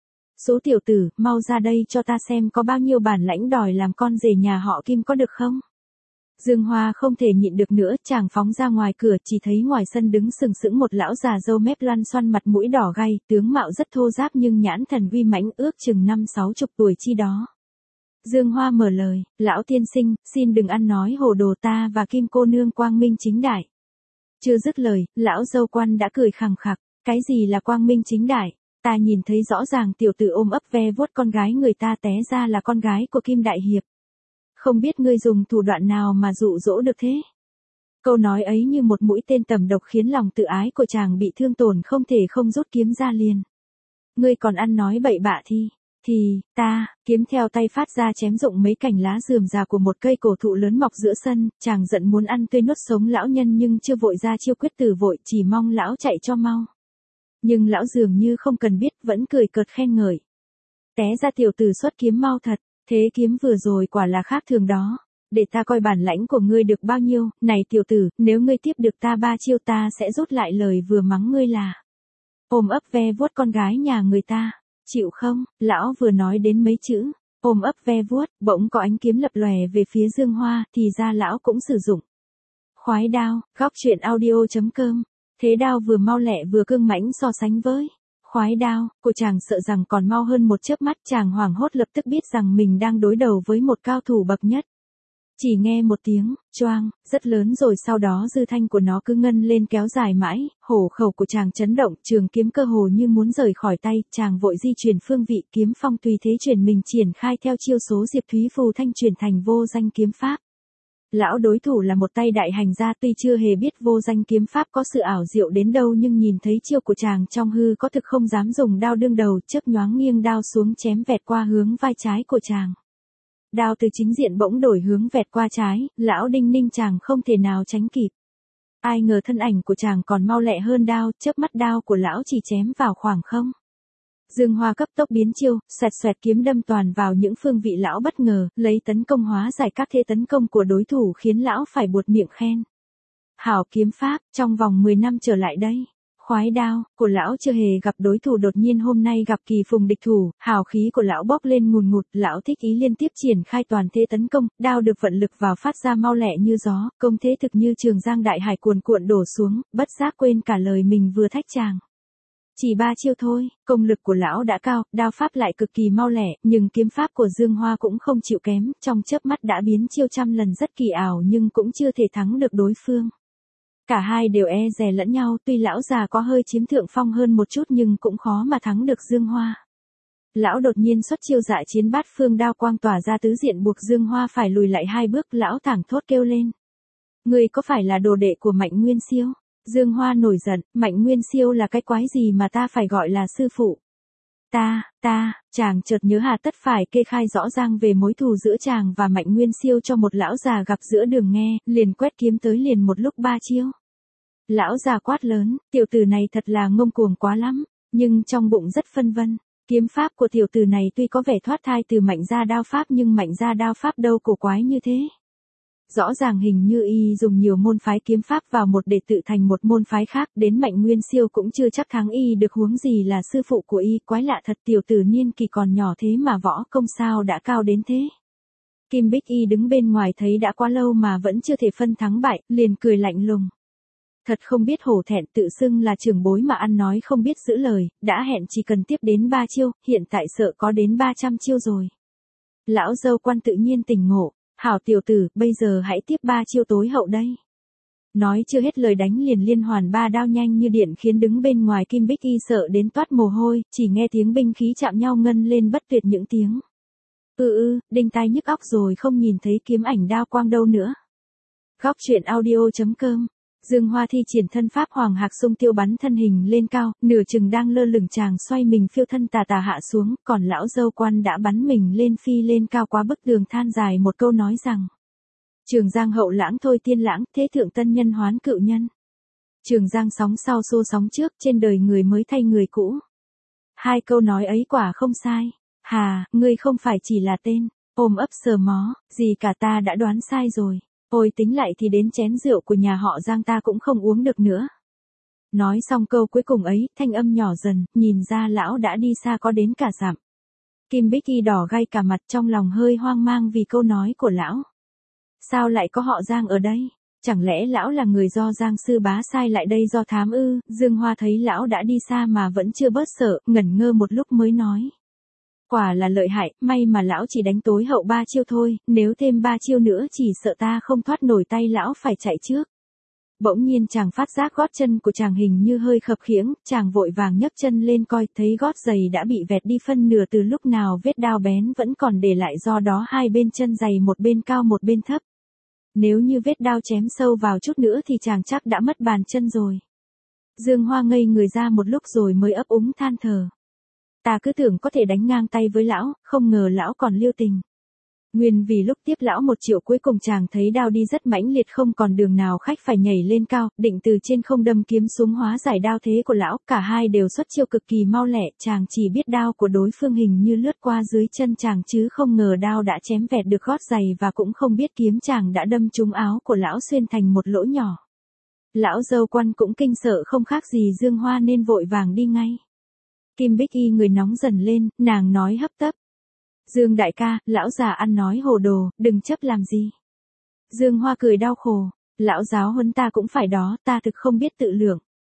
Số tiểu tử, mau ra đây cho ta xem có bao nhiêu bản lãnh đòi làm con rể nhà họ Kim có được không? Dương Hoa không thể nhịn được nữa, chàng phóng ra ngoài cửa, chỉ thấy ngoài sân đứng sừng sững một lão già râu mép loăn xoăn mặt mũi đỏ gay, tướng mạo rất thô ráp nhưng nhãn thần uy mãnh, ước chừng năm sáu chục tuổi chi đó. Dương Hoa mở lời, lão tiên sinh, xin đừng ăn nói hồ đồ, ta và Kim cô nương quang minh chính đại. Chưa dứt lời, lão dâu quan đã cười khằng khặc, cái gì là quang minh chính đại, ta nhìn thấy rõ ràng tiểu tử ôm ấp ve vuốt con gái người ta té ra là con gái của Kim đại hiệp. Không biết ngươi dùng thủ đoạn nào mà dụ dỗ được thế? Câu nói ấy như một mũi tên tầm độc khiến lòng tự ái của chàng bị thương tổn không thể không rút kiếm ra liền. Ngươi còn ăn nói bậy bạ thì, thì, ta, kiếm theo tay phát ra chém rụng mấy cành lá rườm rà của một cây cổ thụ lớn mọc giữa sân, chàng giận muốn ăn tươi nuốt sống lão nhân nhưng chưa vội ra chiêu quyết tử vội, chỉ mong lão chạy cho mau. Nhưng lão dường như không cần biết, vẫn cười cợt khen ngợi. Té ra tiểu tử xuất kiếm mau thật. Thế kiếm vừa rồi quả là khác thường đó, để ta coi bản lãnh của ngươi được bao nhiêu, này tiểu tử, nếu ngươi tiếp được ta ba chiêu ta sẽ rút lại lời vừa mắng ngươi là ôm ấp ve vuốt con gái nhà người ta, chịu không? Lão vừa nói đến mấy chữ ôm ấp ve vuốt, bỗng có ánh kiếm lập lòe về phía Dương Hoa, thì ra lão cũng sử dụng khoái đao. Góc truyện audio chấm com. Thế đao vừa mau lẹ vừa cương mãnh so sánh với khoái đao của chàng sợ rằng còn mau hơn một chớp mắt, chàng hoảng hốt lập tức biết rằng mình đang đối đầu với một cao thủ bậc nhất. Chỉ nghe một tiếng choang rất lớn rồi sau đó dư thanh của nó cứ ngân lên kéo dài mãi, hổ khẩu của chàng chấn động, trường kiếm cơ hồ như muốn rời khỏi tay, chàng vội di chuyển phương vị, kiếm phong tùy thế chuyển mình triển khai theo chiêu số Diệp Thúy Phù Thanh chuyển thành vô danh kiếm pháp. Lão đối thủ là một tay đại hành gia, tuy chưa hề biết vô danh kiếm pháp có sự ảo diệu đến đâu nhưng nhìn thấy chiêu của chàng trong hư có thực không dám dùng đao đương đầu, chớp nhoáng nghiêng đao xuống chém vẹt qua hướng vai trái của chàng. Đao từ chính diện bỗng đổi hướng vẹt qua trái, lão đinh ninh chàng không thể nào tránh kịp. Ai ngờ thân ảnh của chàng còn mau lẹ hơn đao, chớp mắt đao của lão chỉ chém vào khoảng không. Dương Hoa cấp tốc biến chiêu, xoẹt xoẹt kiếm đâm toàn vào những phương vị lão bất ngờ, lấy tấn công hóa giải các thế tấn công của đối thủ khiến lão phải buột miệng khen. Hảo kiếm pháp, trong vòng mười năm trở lại đây, khoái đao của lão chưa hề gặp đối thủ, đột nhiên hôm nay gặp kỳ phùng địch thủ, hào khí của lão bốc lên ngùn ngụt, lão thích ý liên tiếp triển khai toàn thế tấn công, đao được vận lực vào phát ra mau lẹ như gió, công thế thực như trường giang đại hải cuồn cuộn đổ xuống, bất giác quên cả lời mình vừa thách chàng. Chỉ ba chiêu thôi, công lực của lão đã cao, đao pháp lại cực kỳ mau lẹ, nhưng kiếm pháp của Dương Hoa cũng không chịu kém, trong chớp mắt đã biến chiêu trăm lần rất kỳ ảo nhưng cũng chưa thể thắng được đối phương. Cả hai đều e dè lẫn nhau, tuy lão già có hơi chiếm thượng phong hơn một chút nhưng cũng khó mà thắng được Dương Hoa. Lão đột nhiên xuất chiêu dạ chiến bát phương đao quang tỏa ra tứ diện buộc Dương Hoa phải lùi lại hai bước, lão thẳng thốt kêu lên. Người có phải là đồ đệ của Mạnh Nguyên Siêu? Dương Hoa nổi giận, Mạnh Nguyên Siêu là cái quái gì mà ta phải gọi là sư phụ? Ta, ta, chàng chợt nhớ hà tất phải kê khai rõ ràng về mối thù giữa chàng và Mạnh Nguyên Siêu cho một lão già gặp giữa đường nghe, liền quét kiếm tới liền một lúc ba chiêu. Lão già quát lớn, tiểu tử này thật là ngông cuồng quá lắm, nhưng trong bụng rất phân vân. Kiếm pháp của tiểu tử này tuy có vẻ thoát thai từ Mạnh gia đao pháp nhưng Mạnh gia đao pháp đâu cổ quái như thế. Rõ ràng hình như y dùng nhiều môn phái kiếm pháp vào một để tự thành một môn phái khác, đến Mạnh Nguyên Siêu cũng chưa chắc thắng y được, huống gì là sư phụ của y. Quái lạ thật, tiểu tử niên kỳ còn nhỏ thế mà võ công sao đã cao đến thế. Kim Bích Y đứng bên ngoài thấy đã quá lâu mà vẫn chưa thể phân thắng bại, liền cười lạnh lùng. Thật không biết hổ thẹn, tự xưng là trưởng bối mà ăn nói không biết giữ lời, đã hẹn chỉ cần tiếp đến ba chiêu, hiện tại sợ có đến ba trăm chiêu rồi. Lão Dâu Quan tự nhiên tỉnh ngộ, hảo tiểu tử, bây giờ hãy tiếp ba chiêu tối hậu đây. Nói chưa hết lời đánh liền liên hoàn ba đao nhanh như điện khiến đứng bên ngoài Kim Bích Y sợ đến toát mồ hôi, chỉ nghe tiếng binh khí chạm nhau ngân lên bất tuyệt những tiếng. Ừ ừ, đinh tai nhức óc rồi, không nhìn thấy kiếm ảnh đao quang đâu nữa. Góc truyện audio chấm com. Dương Hoa thi triển thân pháp Hoàng Hạc Xung tiêu bắn thân hình lên cao, nửa chừng đang lơ lửng chàng xoay mình phiêu thân tà tà hạ xuống, còn lão Dâu Quan đã bắn mình lên phi lên cao quá bức tường, than dài một câu nói rằng: Trường Giang hậu lãng thôi tiên lãng, thế thượng tân nhân hoán cựu nhân. Trường Giang sóng sau xô sóng trước, trên đời người mới thay người cũ. Hai câu nói ấy quả không sai. Hà, ngươi không phải chỉ là tên, ôm ấp sờ mó, gì cả, ta đã đoán sai rồi. Ôi tính lại thì đến chén rượu của nhà họ Giang ta cũng không uống được nữa. Nói xong câu cuối cùng ấy, thanh âm nhỏ dần, nhìn ra lão đã đi xa có đến cả dặm. Kim Bích Y đỏ gay cả mặt, trong lòng hơi hoang mang vì câu nói của lão. Sao lại có họ Giang ở đây? Chẳng lẽ lão là người do Giang sư bá sai lại đây do thám ư? Dương Hoa thấy lão đã đi xa mà vẫn chưa bớt sợ, ngẩn ngơ một lúc mới nói. Quả là lợi hại, may mà lão chỉ đánh tối hậu ba chiêu thôi, nếu thêm ba chiêu nữa chỉ sợ ta không thoát nổi tay, lão phải chạy trước. Bỗng nhiên chàng phát giác gót chân của chàng hình như hơi khập khiễng, chàng vội vàng nhấc chân lên coi, thấy gót giày đã bị vẹt đi phân nửa từ lúc nào vết đao bén vẫn còn để lại, do đó hai bên chân giày một bên cao một bên thấp. Nếu như vết đao chém sâu vào chút nữa thì chàng chắc đã mất bàn chân rồi. Dương Hoa ngây người ra một lúc rồi mới ấp úng than thở. Ta cứ tưởng có thể đánh ngang tay với lão, không ngờ lão còn lưu tình. Nguyên vì lúc tiếp lão một triệu cuối cùng chàng thấy đao đi rất mãnh liệt, không còn đường nào khách phải nhảy lên cao, định từ trên không đâm kiếm xuống hóa giải đao thế của lão, cả hai đều xuất chiêu cực kỳ mau lẹ, chàng chỉ biết đao của đối phương hình như lướt qua dưới chân chàng chứ không ngờ đao đã chém vẹt được gót giày, và cũng không biết kiếm chàng đã đâm trúng áo của lão xuyên thành một lỗ nhỏ. Lão Dâu Quan cũng kinh sợ không khác gì Dương Hoa nên vội vàng đi ngay. Kim Bích Y người nóng dần lên, nàng nói hấp tấp. Dương đại ca, lão già ăn nói hồ đồ, đừng chấp làm gì. Dương Hoa cười đau khổ, lão giáo huấn ta cũng phải đó, ta thực không biết tự lượng.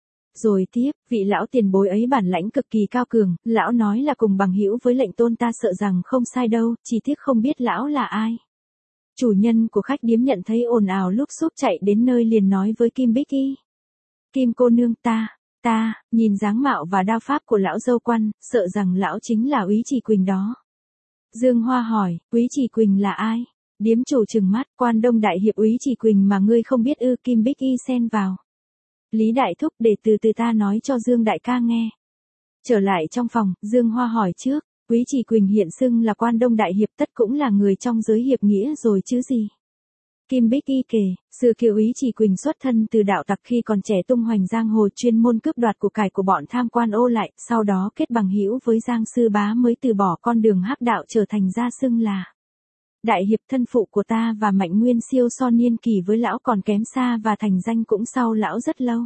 Rồi tiếp, vị lão tiền bối ấy bản lãnh cực kỳ cao cường, lão nói là cùng bằng hữu với lệnh tôn, ta sợ rằng không sai đâu, chỉ tiếc không biết lão là ai. Chủ nhân của khách điếm nhận thấy ồn ào lúc xúc chạy đến nơi liền nói với Kim Bích Y. Kim cô nương, ta, ta, nhìn dáng mạo và đao pháp của lão Dâu Quan, sợ rằng lão chính là Úy Chỉ Quỳnh đó. Dương Hoa hỏi, Úy Chỉ Quỳnh là ai? Điếm chủ trừng mắt, Quan Đông đại hiệp Úy Chỉ Quỳnh mà ngươi không biết ư? Kim Bích Y xen vào. Lý đại thúc, để từ từ ta nói cho Dương đại ca nghe. Trở lại trong phòng, Dương Hoa hỏi trước, Úy Chỉ Quỳnh hiện xưng là Quan Đông đại hiệp, tất cũng là người trong giới hiệp nghĩa rồi chứ gì? Kim Bích Y kể, xưa kia Úy Chỉ Quỳnh xuất thân từ đạo tặc, khi còn trẻ tung hoành giang hồ, chuyên môn cướp đoạt của cải của bọn tham quan ô lại, sau đó kết bằng hữu với Giang sư bá mới từ bỏ con đường hắc đạo, trở thành ra xưng là đại hiệp. Thân phụ của ta và Mạnh Nguyên Siêu so niên kỳ với lão còn kém xa, và thành danh cũng sau lão rất lâu.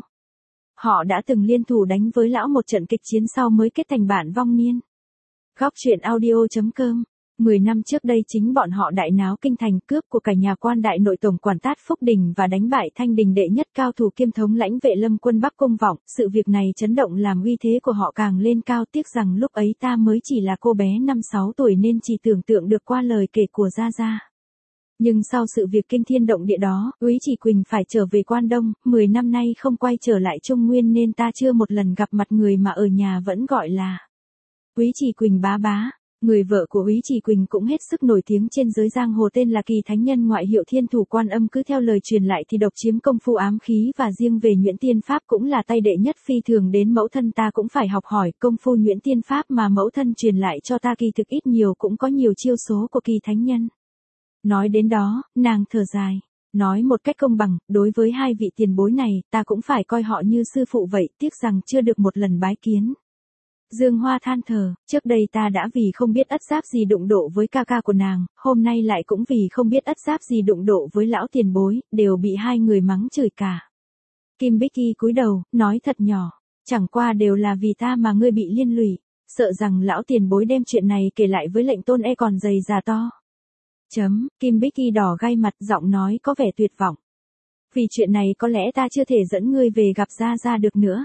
Họ đã từng liên thủ đánh với lão một trận kịch chiến, sau mới kết thành bạn vong niên. Góc truyện audio chấm com. Mười năm trước đây chính bọn họ đại náo kinh thành, cướp của cả nhà quan đại nội tổng quản Tát Phúc Đình và đánh bại Thanh Đình đệ nhất cao thủ kiêm thống lãnh vệ lâm quân Bắc Cung Vọng. Sự việc này chấn động làm uy thế của họ càng lên cao, tiếc rằng lúc ấy ta mới chỉ là cô bé năm sáu tuổi nên chỉ tưởng tượng được qua lời kể của Gia Gia. Nhưng sau sự việc kinh thiên động địa đó, Úy Chỉ Quỳnh phải trở về Quan Đông, mười năm nay không quay trở lại Trung Nguyên nên ta chưa một lần gặp mặt người mà ở nhà vẫn gọi là Úy Chỉ Quỳnh bá bá. Người vợ của Úy Chỉ Quỳnh cũng hết sức nổi tiếng trên giới giang hồ tên là Kỳ Thánh Nhân, ngoại hiệu Thiên Thủ Quan Âm, cứ theo lời truyền lại thì độc chiếm công phu ám khí, và riêng về Nhuyễn Tiên Pháp cũng là tay đệ nhất phi thường, đến mẫu thân ta cũng phải học hỏi. Công phu Nhuyễn Tiên Pháp mà mẫu thân truyền lại cho ta kỳ thực ít nhiều cũng có nhiều chiêu số của Kỳ Thánh Nhân. Nói đến đó, nàng thở dài. Nói một cách công bằng, đối với hai vị tiền bối này, ta cũng phải coi họ như sư phụ vậy, tiếc rằng chưa được một lần bái kiến. Dương Hoa than thở, trước đây ta đã vì không biết ất giáp gì đụng độ với ca ca của nàng, hôm nay lại cũng vì không biết ất giáp gì đụng độ với lão tiền bối, đều bị hai người mắng chửi cả. Kim Bích Y cúi đầu, nói thật nhỏ, chẳng qua đều là vì ta mà ngươi bị liên lụy, sợ rằng lão tiền bối đem chuyện này kể lại với lệnh tôn e còn dày già to. Chấm, Kim Bích Y đỏ gai mặt, giọng nói có vẻ tuyệt vọng. Vì chuyện này có lẽ ta chưa thể dẫn ngươi về gặp Gia Gia được nữa.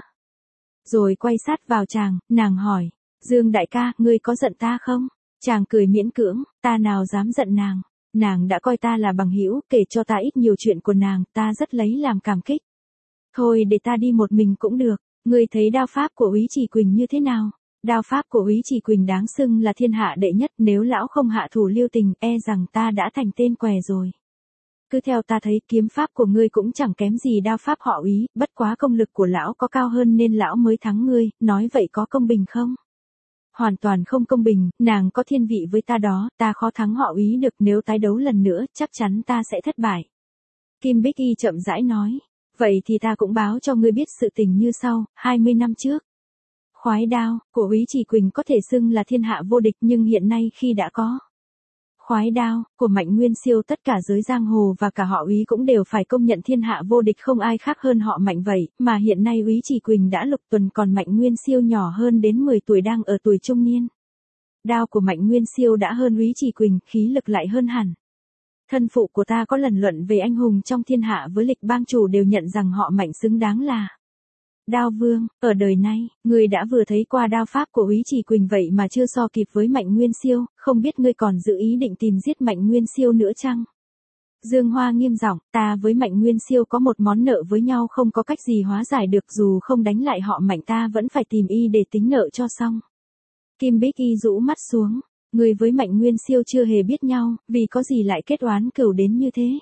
Rồi quay sát vào chàng, nàng hỏi, Dương đại ca, ngươi có giận ta không? Chàng cười miễn cưỡng, ta nào dám giận nàng. Nàng đã coi ta là bằng hữu, kể cho ta ít nhiều chuyện của nàng, ta rất lấy làm cảm kích. Thôi để ta đi một mình cũng được, ngươi thấy đao pháp của Úy Chỉ Quỳnh như thế nào? Đao pháp của Úy Chỉ Quỳnh đáng xưng là thiên hạ đệ nhất, nếu lão không hạ thủ lưu tình, e rằng ta đã thành tên què rồi. Cứ theo ta thấy kiếm pháp của ngươi cũng chẳng kém gì đao pháp họ Úy, bất quá công lực của lão có cao hơn nên lão mới thắng ngươi, nói vậy có công bình không? Hoàn toàn không công bình, nàng có thiên vị với ta đó, ta khó thắng họ Úy được, nếu tái đấu lần nữa, chắc chắn ta sẽ thất bại. Kim Bích Y chậm rãi nói, vậy thì ta cũng báo cho ngươi biết sự tình như sau, hai mươi năm trước. Khoái đao của Úy Chỉ Quỳnh có thể xưng là thiên hạ vô địch, nhưng hiện nay khi đã có khoái đao của Mạnh Nguyên Siêu, tất cả giới giang hồ và cả họ Úy cũng đều phải công nhận thiên hạ vô địch, không ai khác hơn họ Mạnh vậy, mà hiện nay Úy Chỉ Quỳnh đã lục tuần, còn Mạnh Nguyên Siêu nhỏ hơn đến mười tuổi, đang ở tuổi trung niên. Đao của Mạnh Nguyên Siêu đã hơn Úy Chỉ Quỳnh, khí lực lại hơn hẳn. Thân phụ của ta có lần luận về anh hùng trong thiên hạ với Lịch bang chủ đều nhận rằng họ Mạnh xứng đáng là Đao Vương. Ở đời nay, ngươi đã vừa thấy qua đao pháp của Úy Chỉ Quỳnh vậy mà chưa so kịp với Mạnh Nguyên Siêu, không biết ngươi còn dự ý định tìm giết Mạnh Nguyên Siêu nữa chăng? Dương Hoa nghiêm giọng, ta với Mạnh Nguyên Siêu có một món nợ với nhau không có cách gì hóa giải được, dù không đánh lại họ Mạnh ta vẫn phải tìm y để tính nợ cho xong. Kim Bích Y rũ mắt xuống, ngươi với Mạnh Nguyên Siêu chưa hề biết nhau, vì có gì lại kết oán cừu đến như thế?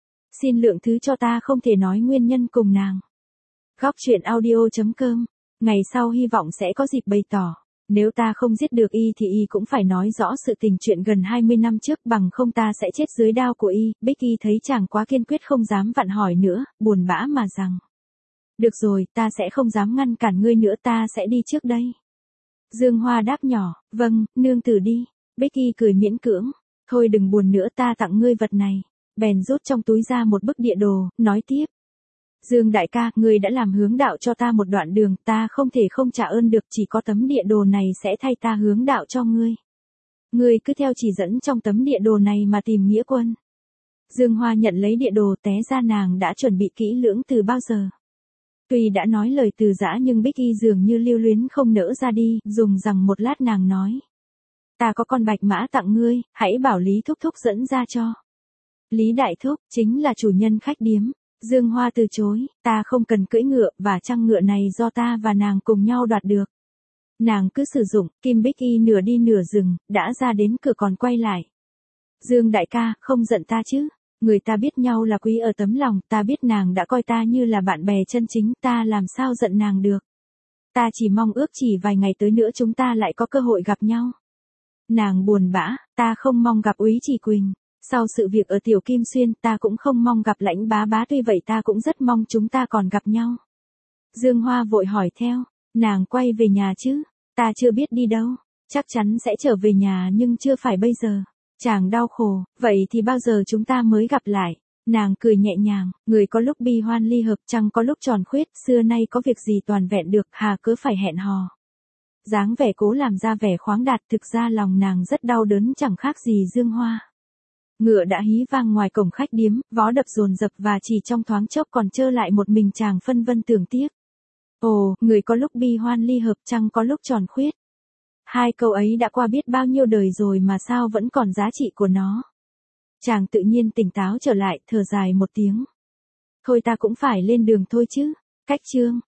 Xin lượng thứ cho ta không thể nói nguyên nhân cùng nàng. Góc truyện audio chấm com, ngày sau hy vọng sẽ có dịp bày tỏ. Nếu ta không giết được y thì y cũng phải nói rõ sự tình chuyện gần hai mươi năm trước, bằng không ta sẽ chết dưới đao của y. Bích Y thấy chàng quá kiên quyết không dám vặn hỏi nữa, buồn bã mà rằng. Được rồi, ta sẽ không dám ngăn cản ngươi nữa, ta sẽ đi trước đây. Dương Hoa đáp nhỏ, vâng, nương tử đi. Bích Y cười miễn cưỡng, thôi đừng buồn nữa, ta tặng ngươi vật này. Bèn rút trong túi ra một bức địa đồ, nói tiếp. Dương đại ca, ngươi đã làm hướng đạo cho ta một đoạn đường, ta không thể không trả ơn được, chỉ có tấm địa đồ này sẽ thay ta hướng đạo cho ngươi. Ngươi cứ theo chỉ dẫn trong tấm địa đồ này mà tìm nghĩa quân. Dương Hoa nhận lấy địa đồ, té ra nàng đã chuẩn bị kỹ lưỡng từ bao giờ. Tuy đã nói lời từ giã nhưng Bích Y dường như lưu luyến không nỡ ra đi, dùng rằng một lát nàng nói. Ta có con bạch mã tặng ngươi, hãy bảo Lý Thúc Thúc dẫn ra cho. Lý Đại Thúc, chính là chủ nhân khách điếm. Dương Hoa từ chối, ta không cần cưỡi ngựa, và trang ngựa này do ta và nàng cùng nhau đoạt được. Nàng cứ sử dụng. Kim Bích Y nửa đi nửa dừng, đã ra đến cửa còn quay lại. Dương đại ca, không giận ta chứ? Người ta biết nhau là quý ở tấm lòng, ta biết nàng đã coi ta như là bạn bè chân chính, ta làm sao giận nàng được. Ta chỉ mong ước chỉ vài ngày tới nữa chúng ta lại có cơ hội gặp nhau. Nàng buồn bã, ta không mong gặp Úy Chỉ Quỳnh. Sau sự việc ở Tiểu Kim Xuyên, ta cũng không mong gặp Lãnh bá bá, tuy vậy ta cũng rất mong chúng ta còn gặp nhau. Dương Hoa vội hỏi theo, nàng quay về nhà chứ? Ta chưa biết đi đâu, chắc chắn sẽ trở về nhà nhưng chưa phải bây giờ. Chàng đau khổ, vậy thì bao giờ chúng ta mới gặp lại? Nàng cười nhẹ nhàng, người có lúc bi hoan ly hợp, chẳng có lúc tròn khuyết, xưa nay có việc gì toàn vẹn được, hà cớ phải hẹn hò. Dáng vẻ cố làm ra vẻ khoáng đạt, thực ra lòng nàng rất đau đớn, chẳng khác gì Dương Hoa. Ngựa đã hí vang ngoài cổng khách điếm, vó đập dồn dập và chỉ trong thoáng chốc còn trơ lại một mình chàng phân vân tưởng tiếc. Ồ, người có lúc bi hoan ly hợp, chẳng có lúc tròn khuyết. Hai câu ấy đã qua biết bao nhiêu đời rồi mà sao vẫn còn giá trị của nó. Chàng tự nhiên tỉnh táo trở lại, thở dài một tiếng. Thôi ta cũng phải lên đường thôi chứ. Cách chương.